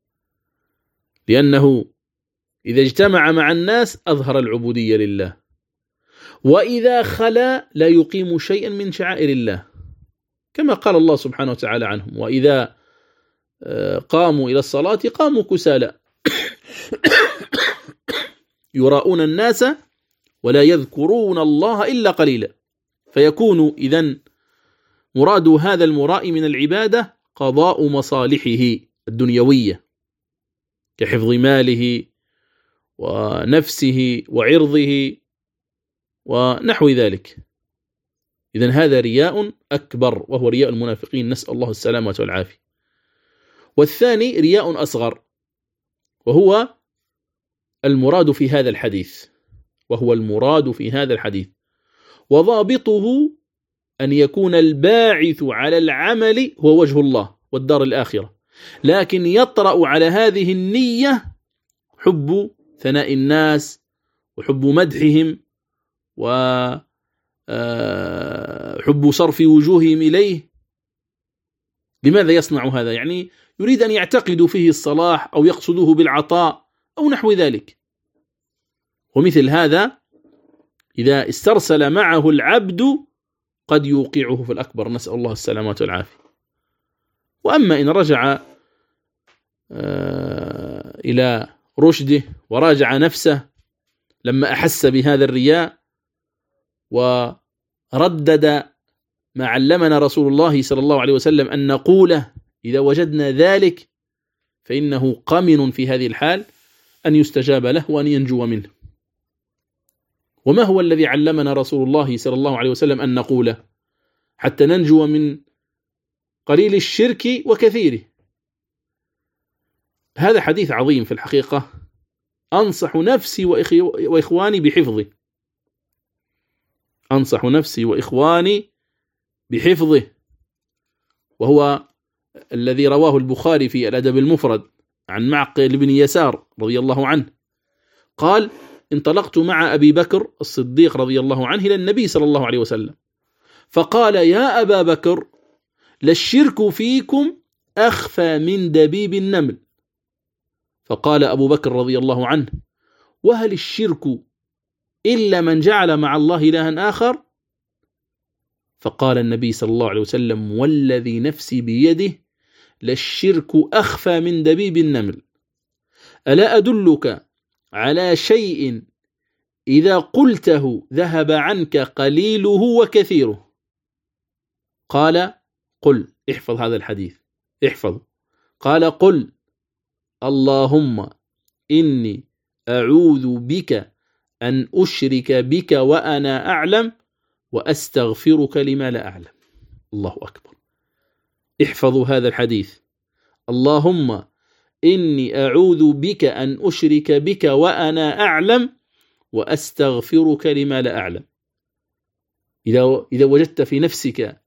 لأنه إذا اجتمع مع الناس أظهر العبودية لله، وإذا خلا لا يقيم شيئا من شعائر الله، كما قال الله سبحانه وتعالى عنهم: وإذا قاموا إلى الصلاة قاموا كسالى يراؤون الناس ولا يذكرون الله إلا قليلا. فيكون إذن مراد هذا المراء من العبادة قضاء مصالحه الدنيوية كحفظ ماله ونفسه وعرضه ونحو ذلك. إذن هذا رياء أكبر وهو رياء المنافقين، نسأل الله السلامة والعافية. والثاني رياء أصغر وهو المراد في هذا الحديث، وهو المراد في هذا الحديث وضابطه أن يكون الباعث على العمل هو وجه الله والدار الآخرة، لكن يطرأ على هذه النية حب ثناء الناس وحب مدحهم وحب صرف وجوههم إليه. لماذا يصنع هذا؟ يعني يريد أن يعتقدوا فيه الصلاح أو يقصدوه بالعطاء أو نحو ذلك. ومثل هذا إذا استرسل معه العبد قد يوقعه في الأكبر، نسأل الله السلامة والعافية. وأما إن رجع إلى رشده وراجع نفسه لما أحس بهذا الرياء، وردد ما علمنا رسول الله صلى الله عليه وسلم أن نقوله إذا وجدنا ذلك، فإنه قمن في هذه الحال أن يستجاب له وأن ينجو منه. وما هو الذي علمنا رسول الله صلى الله عليه وسلم أن نقوله حتى ننجو من قليل الشرك وكثيره؟ هذا حديث عظيم في الحقيقة، أنصح نفسي وإخواني بحفظه، أنصح نفسي وإخواني بحفظه، وهو الذي رواه البخاري في الأدب المفرد عن معقل بن يسار رضي الله عنه قال: انطلقت مع أبي بكر الصديق رضي الله عنه إلى النبي صلى الله عليه وسلم، فقال: يا أبا بكر، للشرك فيكم أخفى من دبيب النمل. فقال أبو بكر رضي الله عنه: وهل الشرك إلا من جعل مع الله إلها آخر؟ فقال النبي صلى الله عليه وسلم: والذي نفسي بيده للشرك أخفى من دبيب النمل. ألا أدلك على شيء إذا قلته ذهب عنك قليله وكثيره؟ قال: قل. احفظ هذا الحديث، احفظ. قال: قل اللهم إني أعوذ بك أن أشرك بك وأنا أعلم وأستغفرك لما لا أعلم. الله أكبر. احفظوا هذا الحديث: اللهم إني أعوذ بك أن أشرك بك وأنا أعلم وأستغفرك لما لا أعلم. إذا إذا وجدت في نفسك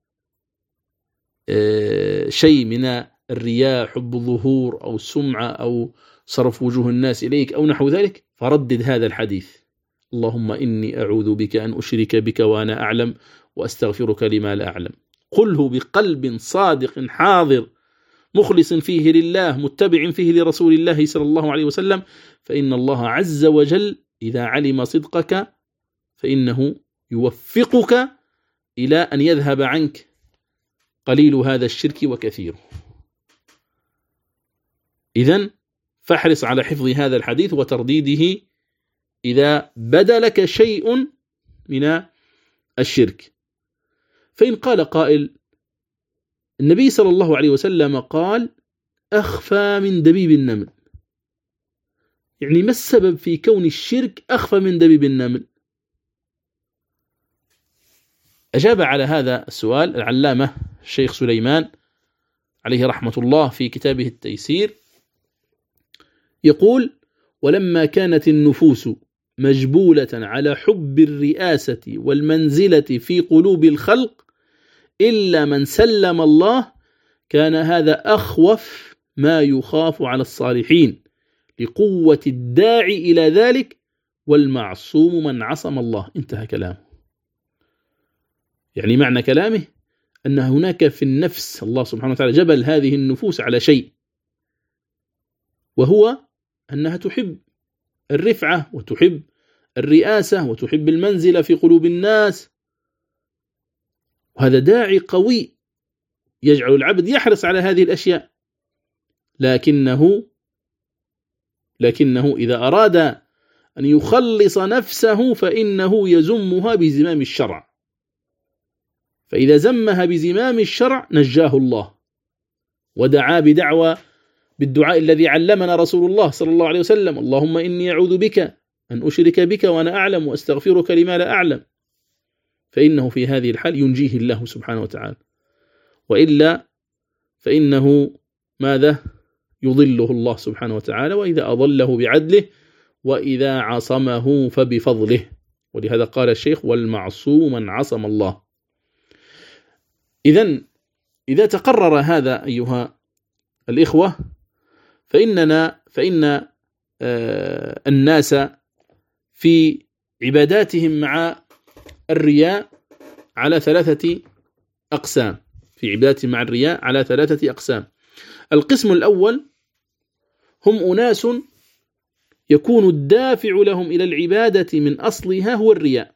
شيء من الرياء، حب الظهور أو السمعة أو صرف وجوه الناس إليك أو نحو ذلك، فردد هذا الحديث: اللهم إني أعوذ بك أن أشرك بك وأنا أعلم وأستغفرك لما لا أعلم. قله بقلب صادق حاضر مخلص فيه لله متبع فيه لرسول الله صلى الله عليه وسلم، فإن الله عز وجل إذا علم صدقك فإنه يوفقك إلى أن يذهب عنك قليل هذا الشرك وكثيره. إذن فاحرص على حفظ هذا الحديث وترديده إذا بدا لك شيء من الشرك. فإن قال قائل: النبي صلى الله عليه وسلم قال أخفى من دبيب النمل، يعني ما السبب في كون الشرك أخفى من دبيب النمل؟ أجاب على هذا السؤال العلامة الشيخ سليمان عليه رحمة الله في كتابه التيسير، يقول: ولما كانت النفوس مجبولة على حب الرئاسة والمنزلة في قلوب الخلق إلا من سلم الله، كان هذا أخوف ما يخاف على الصالحين لقوة الداعي إلى ذلك، والمعصوم من عصم الله. انتهى كلامه. يعني معنى كلامه أن هناك في النفس، الله سبحانه وتعالى جبل هذه النفوس على شيء، وهو أنها تحب الرفعة وتحب الرئاسة وتحب المنزلة في قلوب الناس، وهذا داعي قوي يجعل العبد يحرص على هذه الأشياء. لكنه لكنه إذا أراد أن يخلص نفسه فإنه يزمها بزمام الشرع، فإذا زمها بزمام الشرع نجاه الله ودعا بدعوى بالدعاء الذي علمنا رسول الله صلى الله عليه وسلم: اللهم إني أعوذ بك أن أشرك بك وأنا أعلم وأستغفرك لما لا أعلم، فإنه في هذه الحال ينجيه الله سبحانه وتعالى، وإلا فإنه ماذا؟ يضله الله سبحانه وتعالى، وإذا أضله بعدله وإذا عصمه فبفضله. ولهذا قال الشيخ: والمعصوم من عصم الله. إذن إذا تقرر هذا أيها الإخوة، فإننا فإن آه الناس في عباداتهم مع الرياء على ثلاثة أقسام في عباداتهم مع الرياء على ثلاثة أقسام. القسم الأول هم أناس يكون الدافع لهم إلى العبادة من أصلها هو الرياء،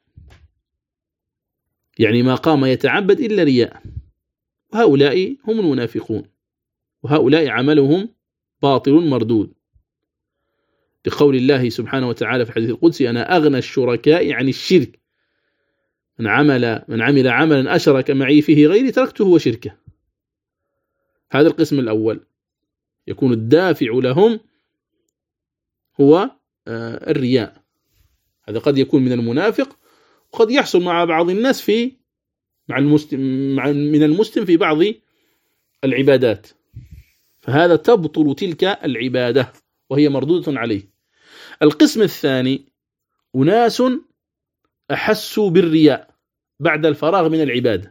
يعني ما قام يتعبد إلا رياء، وهؤلاء هم المنافقون، وهؤلاء عملهم باطل مردود، لقول الله سبحانه وتعالى في الحديث القدسي: أنا أغنى الشركاء عن الشرك، من عمل من عمل عملا أشرك معي فيه غيري تركته وشركه. هذا القسم الأول، يكون الدافع لهم هو الرياء. هذا قد يكون من المنافق، وقد يحصل مع بعض الناس في مع المسلم مع من المسلم في بعض العبادات، فهذا تبطل تلك العبادة وهي مردودة عليه. القسم الثاني أناس أحسوا بالرياء بعد الفراغ من العبادة،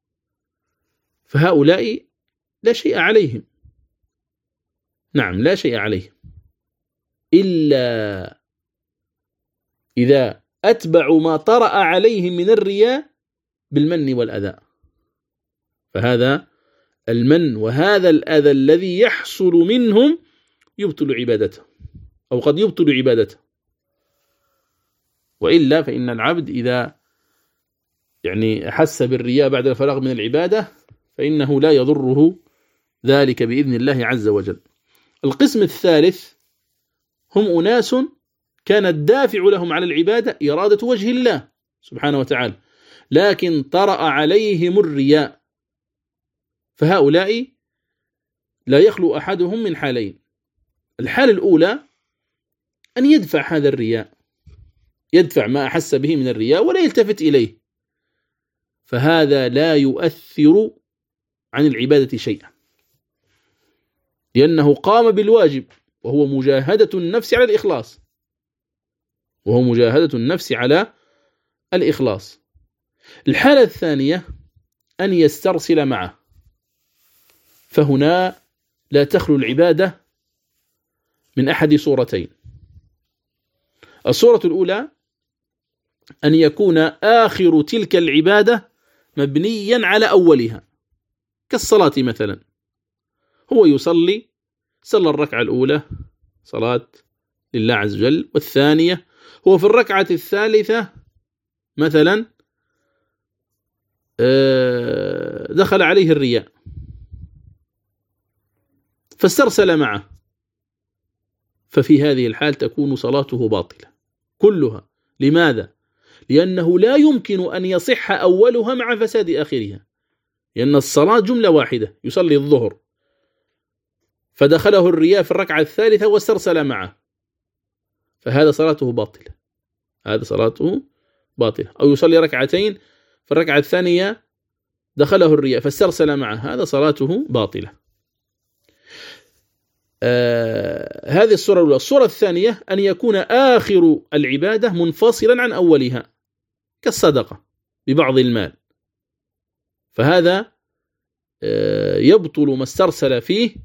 فهؤلاء لا شيء عليهم، نعم لا شيء عليهم، إلا إذا أتبعوا ما طرأ عليهم من الرياء بالمن والأذى. فهذا المن وهذا الأذى الذي يحصل منهم يبطل عبادته، أو قد يبطل عبادته. وإلا فإن العبد إذا يعني أحس بالرياء بعد الفراغ من العبادة فإنه لا يضره ذلك بإذن الله عز وجل. القسم الثالث هم أناس كان الدافع لهم على العبادة إرادة وجه الله سبحانه وتعالى، لكن طرأ عليهم الرياء، فهؤلاء لا يخلو أحدهم من حالين. الحالة الأولى أن يدفع هذا الرياء، يدفع ما أحس به من الرياء ولا يلتفت إليه، فهذا لا يؤثر عن العبادة شيئا، لأنه قام بالواجب وهو مجاهدة النفس على الإخلاص، وهو مجاهدة النفس على الإخلاص. الحالة الثانية أن يسترسل معه، فهنا لا تخلو العبادة من أحد صورتين. الصورة الأولى أن يكون آخر تلك العبادة مبنيا على أولها، كالصلاة مثلا، هو يصلي صلى الركعة الأولى صلاة لله عز وجل، والثانية هو في الركعة الثالثة مثلا دخل عليه الرياء فاسترسل معه، ففي هذه الحال تكون صلاته باطلة كلها. لماذا؟ لأنه لا يمكن أن يصح أولها مع فساد آخرها، لأن الصلاة جملة واحدة، يصلي الظهر فدخله الرياء في الركعة الثالثة واسترسل معه، فهذا صلاته باطلة، هذا صلاته باطلة. أو يصلي ركعتين في الركعة الثانية دخله الرياء فاسترسل معه، هذا صلاته باطلة. آه هذه الصورة الأولى. الصورة الثانية أن يكون آخر العبادة منفصلا عن أولها، كالصدقة ببعض المال، فهذا آه يبطل ما استرسل فيه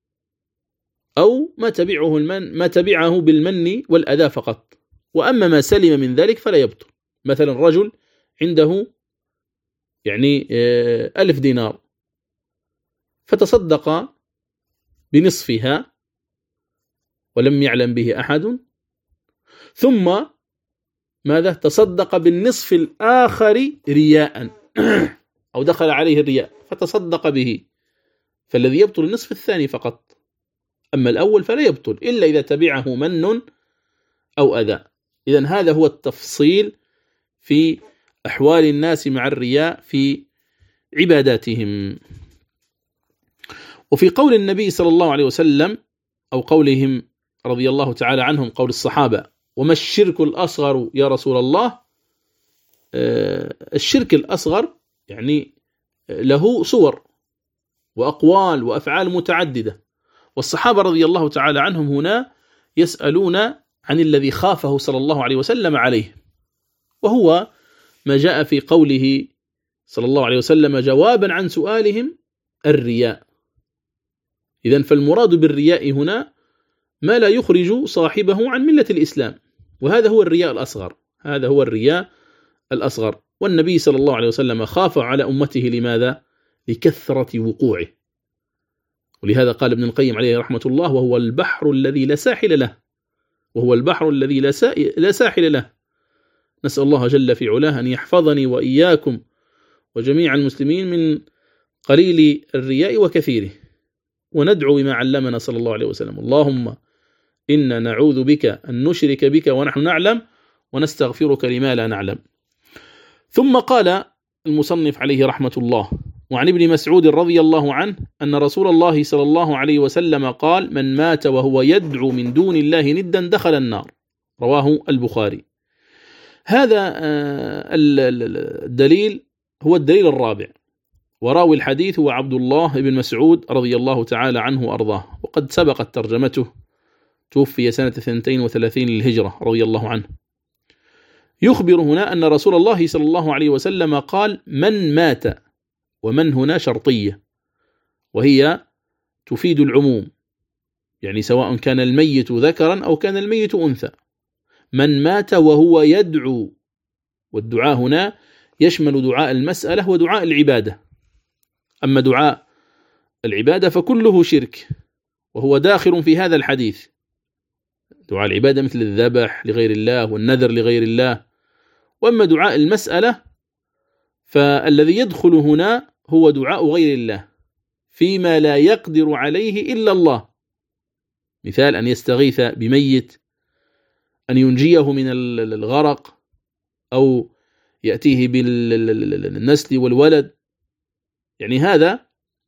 أو ما تبعه المن ما تبعه بالمن والأذى فقط. وأما ما سلم من ذلك فلا يبطل. مثلا رجل عنده يعني آه ألف دينار فتصدق بنصفها ولم يعلم به أحد، ثم ماذا تصدق بالنصف الآخر رياء أو دخل عليه الرياء فتصدق به، فالذي يبطل النصف الثاني فقط، أما الأول فلا يبطل إلا إذا تبعه من أو أذى. إذن هذا هو التفصيل في أحوال الناس مع الرياء في عباداتهم. وفي قول النبي صلى الله عليه وسلم أو قولهم رضي الله تعالى عنهم، قول الصحابة: وما الشرك الأصغر يا رسول الله؟ الشرك الأصغر يعني له صور وأقوال وأفعال متعددة، والصحابة رضي الله تعالى عنهم هنا يسألون عن الذي خافه صلى الله عليه وسلم عليه، وهو ما جاء في قوله صلى الله عليه وسلم جوابا عن سؤالهم: الرياء. إذن فالمراد بالرياء هنا ما لا يخرج صاحبه عن ملة الإسلام، وهذا هو الرياء الأصغر، هذا هو الرياء الأصغر. والنبي صلى الله عليه وسلم خاف على أمته، لماذا؟ لكثرة وقوعه. ولهذا قال ابن القيم عليه رحمة الله: وهو البحر الذي لا ساحل له، وهو البحر الذي لا ساحل له. نسأل الله جل في علاه أن يحفظني وإياكم وجميع المسلمين من قليل الرياء وكثيره. وندعو بما علمنا صلى الله عليه وسلم. اللهم إنا نعوذ بك أن نشرك بك ونحن نعلم ونستغفرك لما لا نعلم. ثم قال المصنف عليه رحمة الله: وعن ابن مسعود رضي الله عنه أن رسول الله صلى الله عليه وسلم قال: من مات وهو يدعو من دون الله ندا دخل النار. رواه البخاري. هذا الدليل هو الدليل الرابع، وراوي الحديث هو عبد الله بن مسعود رضي الله تعالى عنه وأرضاه، وقد سبقت ترجمته، توفي سنة اثنتين وثلاثين للهجرة رضي الله عنه. يخبر هنا أن رسول الله صلى الله عليه وسلم قال: من مات، ومن هنا شرطية، وهي تفيد العموم، يعني سواء كان الميت ذكرا أو كان الميت أنثى. من مات وهو يدعو، والدعاء هنا يشمل دعاء المسألة ودعاء العبادة. أما دعاء العبادة فكله شرك، وهو داخل في هذا الحديث. دعاء العبادة مثل الذبح لغير الله والنذر لغير الله. وأما دعاء المسألة فالذي يدخل هنا هو دعاء غير الله فيما لا يقدر عليه إلا الله، مثال أن يستغيث بميت، أن ينجيه من الغرق، أو يأتيه بالنسل والولد. يعني هذا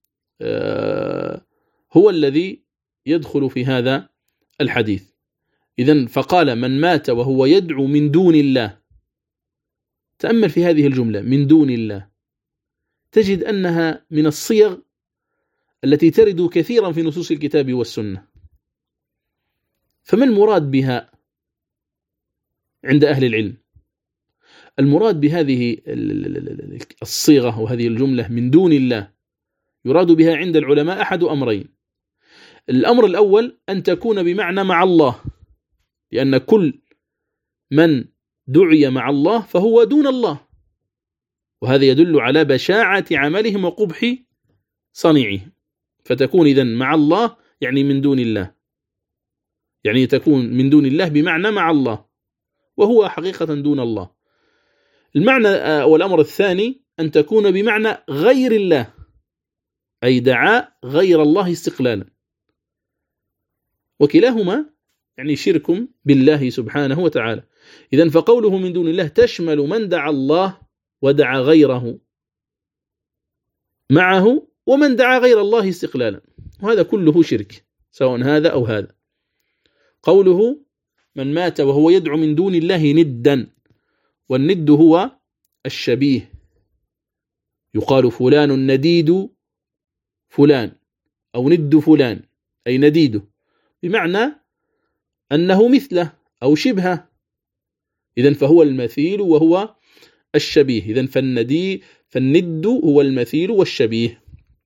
هو الذي يدخل في هذا الحديث. إذن فقال: من مات وهو يدعو من دون الله. تأمل في هذه الجملة، من دون الله، تجد أنها من الصيغ التي ترد كثيرا في نصوص الكتاب والسنة. فما المراد بها عند أهل العلم؟ المراد بهذه الصيغة وهذه الجملة من دون الله يراد بها عند العلماء أحد أمرين. الأمر الأول أن تكون بمعنى مع الله، لأن كل من دعي مع الله فهو دون الله، وهذا يدل على بشاعة عملهم وقبح صنيعهم. فتكون إذن مع الله يعني من دون الله، يعني تكون من دون الله بمعنى مع الله، وهو حقيقة دون الله. المعنى والأمر الثاني أن تكون بمعنى غير الله، أي دعاء غير الله استقلالا، وكلاهما يعني شرك بالله سبحانه وتعالى. إذن فقوله من دون الله تشمل من دعا الله ودعا غيره معه، ومن دعا غير الله استقلالا، وهذا كله شرك سواء هذا أو هذا. قوله من مات وهو يدعو من دون الله ندا، والند هو الشبيه، يقال فلان نديد فلان أو ند فلان، أي نديده، بمعنى أنه مثله أو شبهه. إذن فهو المثيل وهو الشبيه. إذن فالندي فالند هو المثيل والشبيه.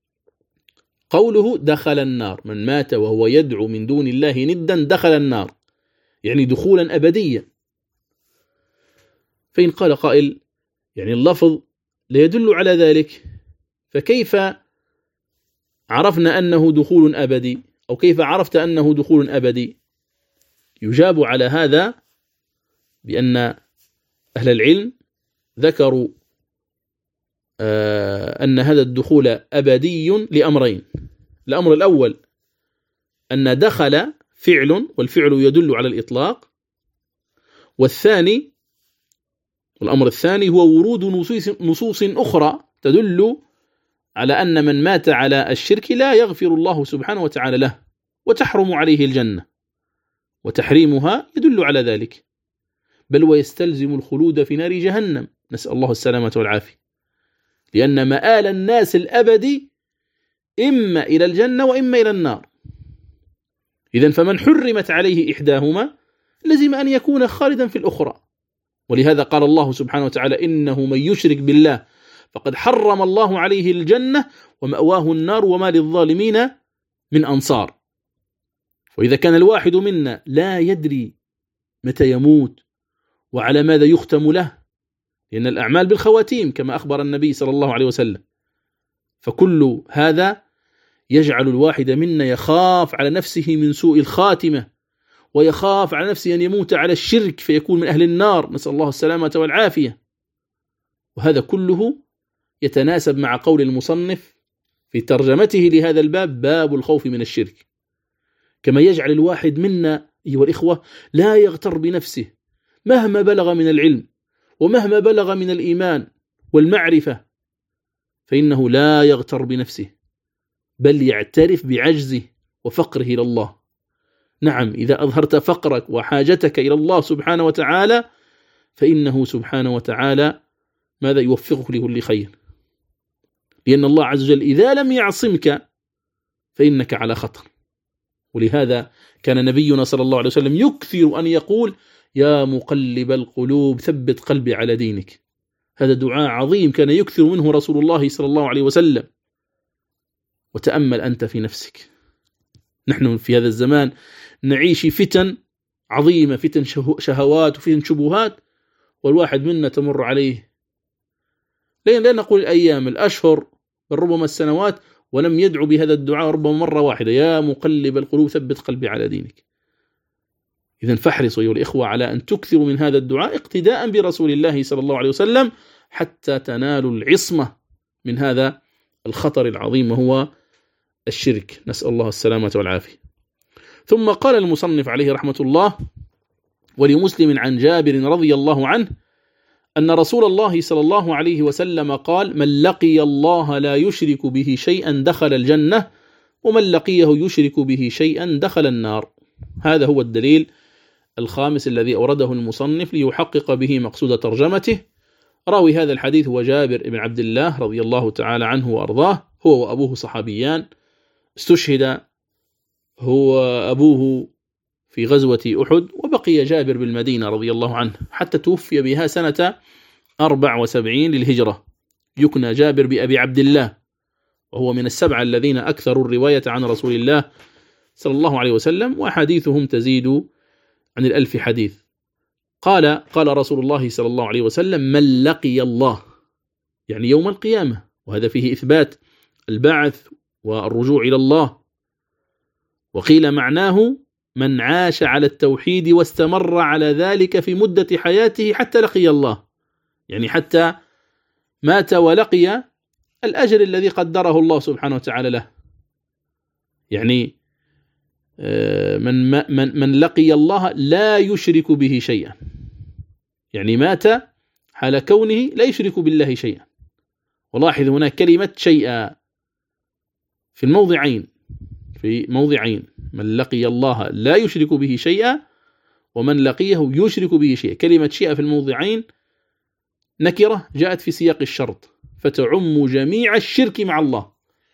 قوله دخل النار، من مات وهو يدعو من دون الله ندا دخل النار، يعني دخولا أبديا. فإن قال قائل يعني اللفظ لا يدل على ذلك، فكيف عرفنا أنه دخول أبدي، أو كيف عرفت أنه دخول أبدي؟ يجاب على هذا بأن أهل العلم ذكروا أن هذا الدخول أبدي لأمرين. الأمر الأول أن دخل فعل، والفعل يدل على الإطلاق. والثاني والأمر الثاني هو ورود نصوص أخرى تدل على أن من مات على الشرك لا يغفر الله سبحانه وتعالى له، وتحرم عليه الجنة، وتحريمها يدل على ذلك، بل ويستلزم الخلود في نار جهنم، نسأل الله السلامة والعافية، لأن مآل الناس الأبدي إما إلى الجنة وإما إلى النار. إذن فمن حرمت عليه إحداهما لزم أن يكون خالدا في الأخرى. ولهذا قال الله سبحانه وتعالى: إنه من يشرك بالله فقد حرم الله عليه الجنة ومأواه النار وما للظالمين من أنصار. وإذا كان الواحد منا لا يدري متى يموت وعلى ماذا يختم له، لأن الأعمال بالخواتيم كما أخبر النبي صلى الله عليه وسلم، فكل هذا يجعل الواحد منا يخاف على نفسه من سوء الخاتمة، ويخاف على نفسه أن يموت على الشرك فيكون من أهل النار، نسأل الله السلامة والعافية. وهذا كله يتناسب مع قول المصنف في ترجمته لهذا الباب باب الخوف من الشرك، كما يجعل الواحد منا أيها الإخوة لا يغتر بنفسه مهما بلغ من العلم ومهما بلغ من الإيمان والمعرفة، فإنه لا يغتر بنفسه بل يعترف بعجزه وفقره إلى الله. نعم، إذا أظهرت فقرك وحاجتك إلى الله سبحانه وتعالى فإنه سبحانه وتعالى ماذا يوفقك لكل خير، لأن الله عز وجل إذا لم يعصمك فإنك على خطر. ولهذا كان نبينا صلى الله عليه وسلم يكثر أن يقول يا مقلب القلوب ثبت قلبي على دينك. هذا دعاء عظيم كان يكثر منه رسول الله صلى الله عليه وسلم. وتأمل أنت في نفسك، نحن في هذا الزمان نعيش فتن عظيمة، فتن شهوات وفتن شبهات، والواحد منا تمر عليه لا نقول الأيام الأشهر بل ربما السنوات ولم يدعو بهذا الدعاء ربما مرة واحدة، يا مقلب القلوب ثبت قلبي على دينك. إذن فاحرصوا أيها الإخوة على أن تكثروا من هذا الدعاء اقتداء برسول الله صلى الله عليه وسلم حتى تنالوا العصمة من هذا الخطر العظيم وهو الشرك، نسأل الله السلامة والعافية. ثم قال المصنف عليه رحمة الله: ولمسلم عن جابر رضي الله عنه أن رسول الله صلى الله عليه وسلم قال: من لقي الله لا يشرك به شيئا دخل الجنة، ومن لقيه يشرك به شيئا دخل النار. هذا هو الدليل الخامس الذي أورده المصنف ليحقق به مقصود ترجمته. راوي هذا الحديث هو جابر بن عبد الله رضي الله تعالى عنه وأرضاه، هو وأبوه صحابيان، استشهد هو أبوه في غزوة أحد، وبقي جابر بالمدينة رضي الله عنه حتى توفي بها سنة أربع وسبعين للهجرة. يكنى جابر بأبي عبد الله، وهو من السبعة الذين أكثروا الرواية عن رسول الله صلى الله عليه وسلم، وحديثهم تزيد عن الألف حديث. قال قال رسول الله صلى الله عليه وسلم: من لقي الله، يعني يوم القيامة، وهذا فيه إثبات البعث والرجوع إلى الله. وقيل معناه من عاش على التوحيد واستمر على ذلك في مدة حياته حتى لقي الله، يعني حتى مات ولقي الأجر الذي قدره الله سبحانه وتعالى له. يعني من من من لقي الله لا يشرك به شيئا، يعني مات حال كونه لا يشرك بالله شيئا. ولاحظ هنا كلمة شيئا في الموضعين، في موضعين: من لقي الله لا يشرك به شيئا، ومن لقيه يشرك به شيئا. كلمة شيئا في الموضعين نكرة جاءت في سياق الشرط فتعم جميع الشرك مع الله.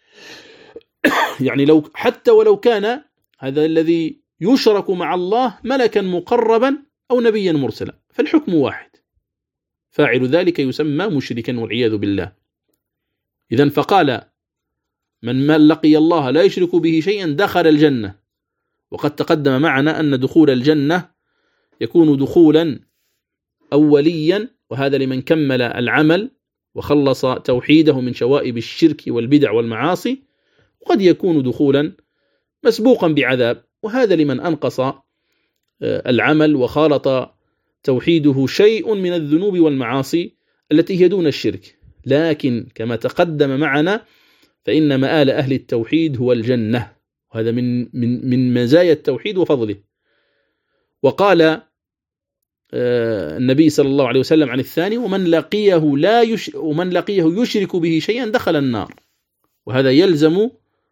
يعني لو حتى ولو كان هذا الذي يشرك مع الله ملكا مقربا أو نبيا مرسلا فالحكم واحد، فاعل ذلك يسمى مشركا والعياذ بالله. إذن فقال: من من لقي الله لا يشرك به شيئا دخل الجنة. وقد تقدم معنا أن دخول الجنة يكون دخولا أوليا، وهذا لمن كمل العمل وخلص توحيده من شوائب الشرك والبدع والمعاصي، وقد يكون دخولا مسبوقا بعذاب، وهذا لمن أنقص العمل وخالط توحيده شيء من الذنوب والمعاصي التي هي دون الشرك. لكن كما تقدم معنا فإن مآل أهل التوحيد هو الجنة، وهذا من من من مزايا التوحيد وفضله. وقال النبي صلى الله عليه وسلم عن الثاني: ومن لقيه لا يش ومن لقيه يشرك به شيئا دخل النار. وهذا يلزم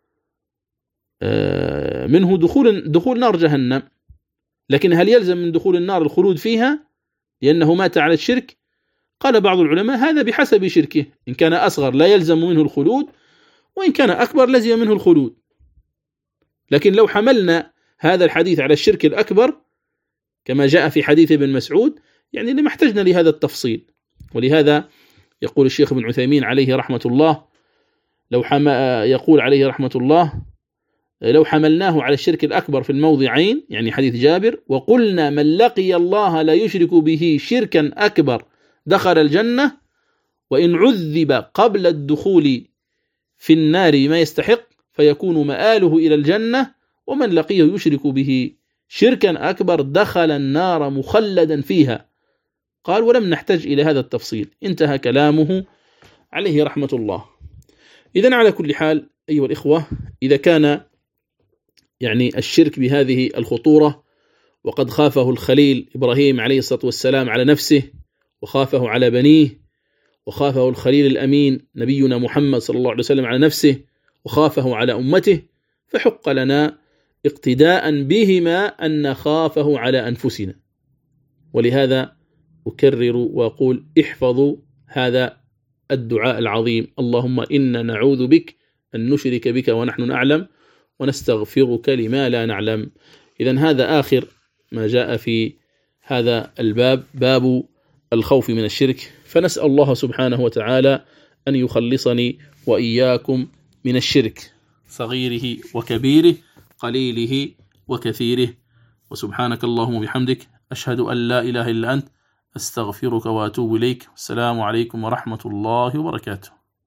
منه دخول دخول نار جهنم. لكن هل يلزم من دخول النار الخلود فيها لأنه مات على الشرك؟ قال بعض العلماء: هذا بحسب شركه، إن كان أصغر لا يلزم منه الخلود، وإن كان أكبر لزم منه الخلود. لكن لو حملنا هذا الحديث على الشرك الأكبر كما جاء في حديث ابن مسعود، يعني لما احتجنا لهذا التفصيل. ولهذا يقول الشيخ ابن عثيمين عليه رحمة الله لو حم... يقول عليه رحمة الله: لو حملناه على الشرك الأكبر في الموضعين، يعني حديث جابر، وقلنا من لقي الله لا يشرك به شركا أكبر دخل الجنة، وإن عذب قبل الدخول في النار ما يستحق فيكون مآله إلى الجنة، ومن لقيه يشرك به شركا أكبر دخل النار مخلدا فيها. قال: ولم نحتج إلى هذا التفصيل. انتهى كلامه عليه رحمة الله. إذن على كل حال أيها الإخوة إذا كان يعني الشرك بهذه الخطورة وقد خافه الخليل إبراهيم عليه الصلاة والسلام على نفسه، وخافه على بنيه، وخافه الخليل الأمين نبينا محمد صلى الله عليه وسلم على نفسه، وخافه على أمته، فحق لنا اقتداء بهما أن نخافه على أنفسنا. ولهذا أكرر وأقول احفظوا هذا الدعاء العظيم: اللهم إنا نعوذ بك أن نشرك بك ونحن نعلم ونستغفرك لما لا نعلم. إذن هذا آخر ما جاء في هذا الباب، باب الخوف من الشرك. فنسأل الله سبحانه وتعالى أن يخلصني وإياكم من الشرك صغيره وكبيره، قليله وكثيره. وسبحانك اللهم وبحمدك، أشهد أن لا إله إلا أنت، أستغفرك وأتوب إليك. السلام عليكم ورحمة الله وبركاته.